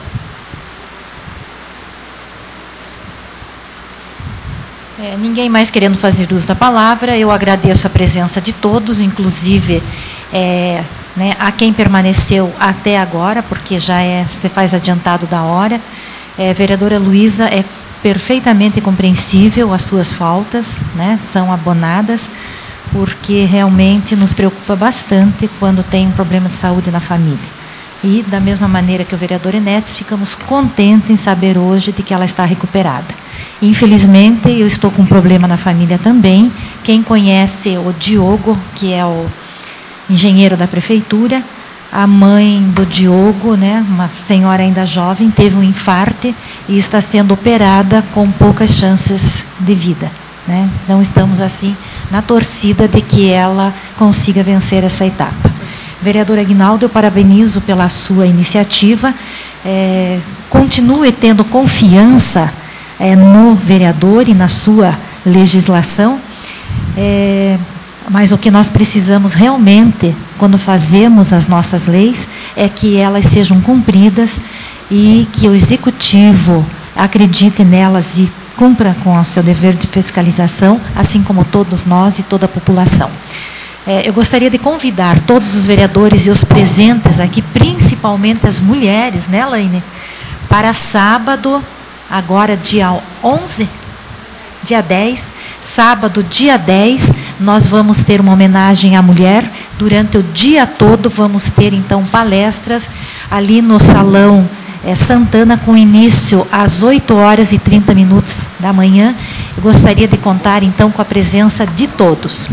É, ninguém mais querendo fazer uso da palavra, eu agradeço a presença de todos, inclusive é, né, a quem permaneceu até agora, porque já é, se faz adiantado da hora. É, vereadora Luísa, é perfeitamente compreensível as suas faltas, né, são abonadas, porque realmente nos preocupa bastante quando tem um problema de saúde na família. E, da mesma maneira que o vereador Enetes, ficamos contentes em saber hoje de que ela está recuperada. Infelizmente, eu estou com um problema na família também. Quem conhece o Diogo, que é o engenheiro da prefeitura, a mãe do Diogo, né, uma senhora ainda jovem, teve um infarto e está sendo operada com poucas chances de vida, né? Então, estamos assim na torcida de que ela consiga vencer essa etapa. Vereador Aguinaldo, eu parabenizo pela sua iniciativa. É, continue tendo confiança é, no vereador e na sua legislação. É, mas o que nós precisamos realmente, quando fazemos as nossas leis, é que elas sejam cumpridas e que o executivo acredite nelas e cumpra com o seu dever de fiscalização, assim como todos nós e toda a população. É, eu gostaria de convidar todos os vereadores e os presentes aqui, principalmente as mulheres, né, Laine, para sábado, agora dia onze, dia dez, sábado, dia dez, nós vamos ter uma homenagem à mulher. Durante o dia todo vamos ter, então, palestras ali no Salão é, Santana, com início às oito horas e trinta minutos da manhã. Eu gostaria de contar, então, com a presença de todos.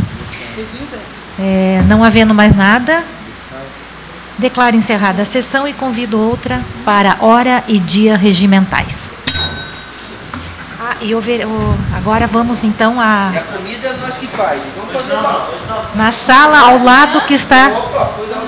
É, não havendo mais nada, declaro encerrada a sessão e convido outra para hora e dia regimentais. Ah, e o, o, agora vamos então a... E a comida é nós que faz. Vamos fazer uma... na sala ao lado que está...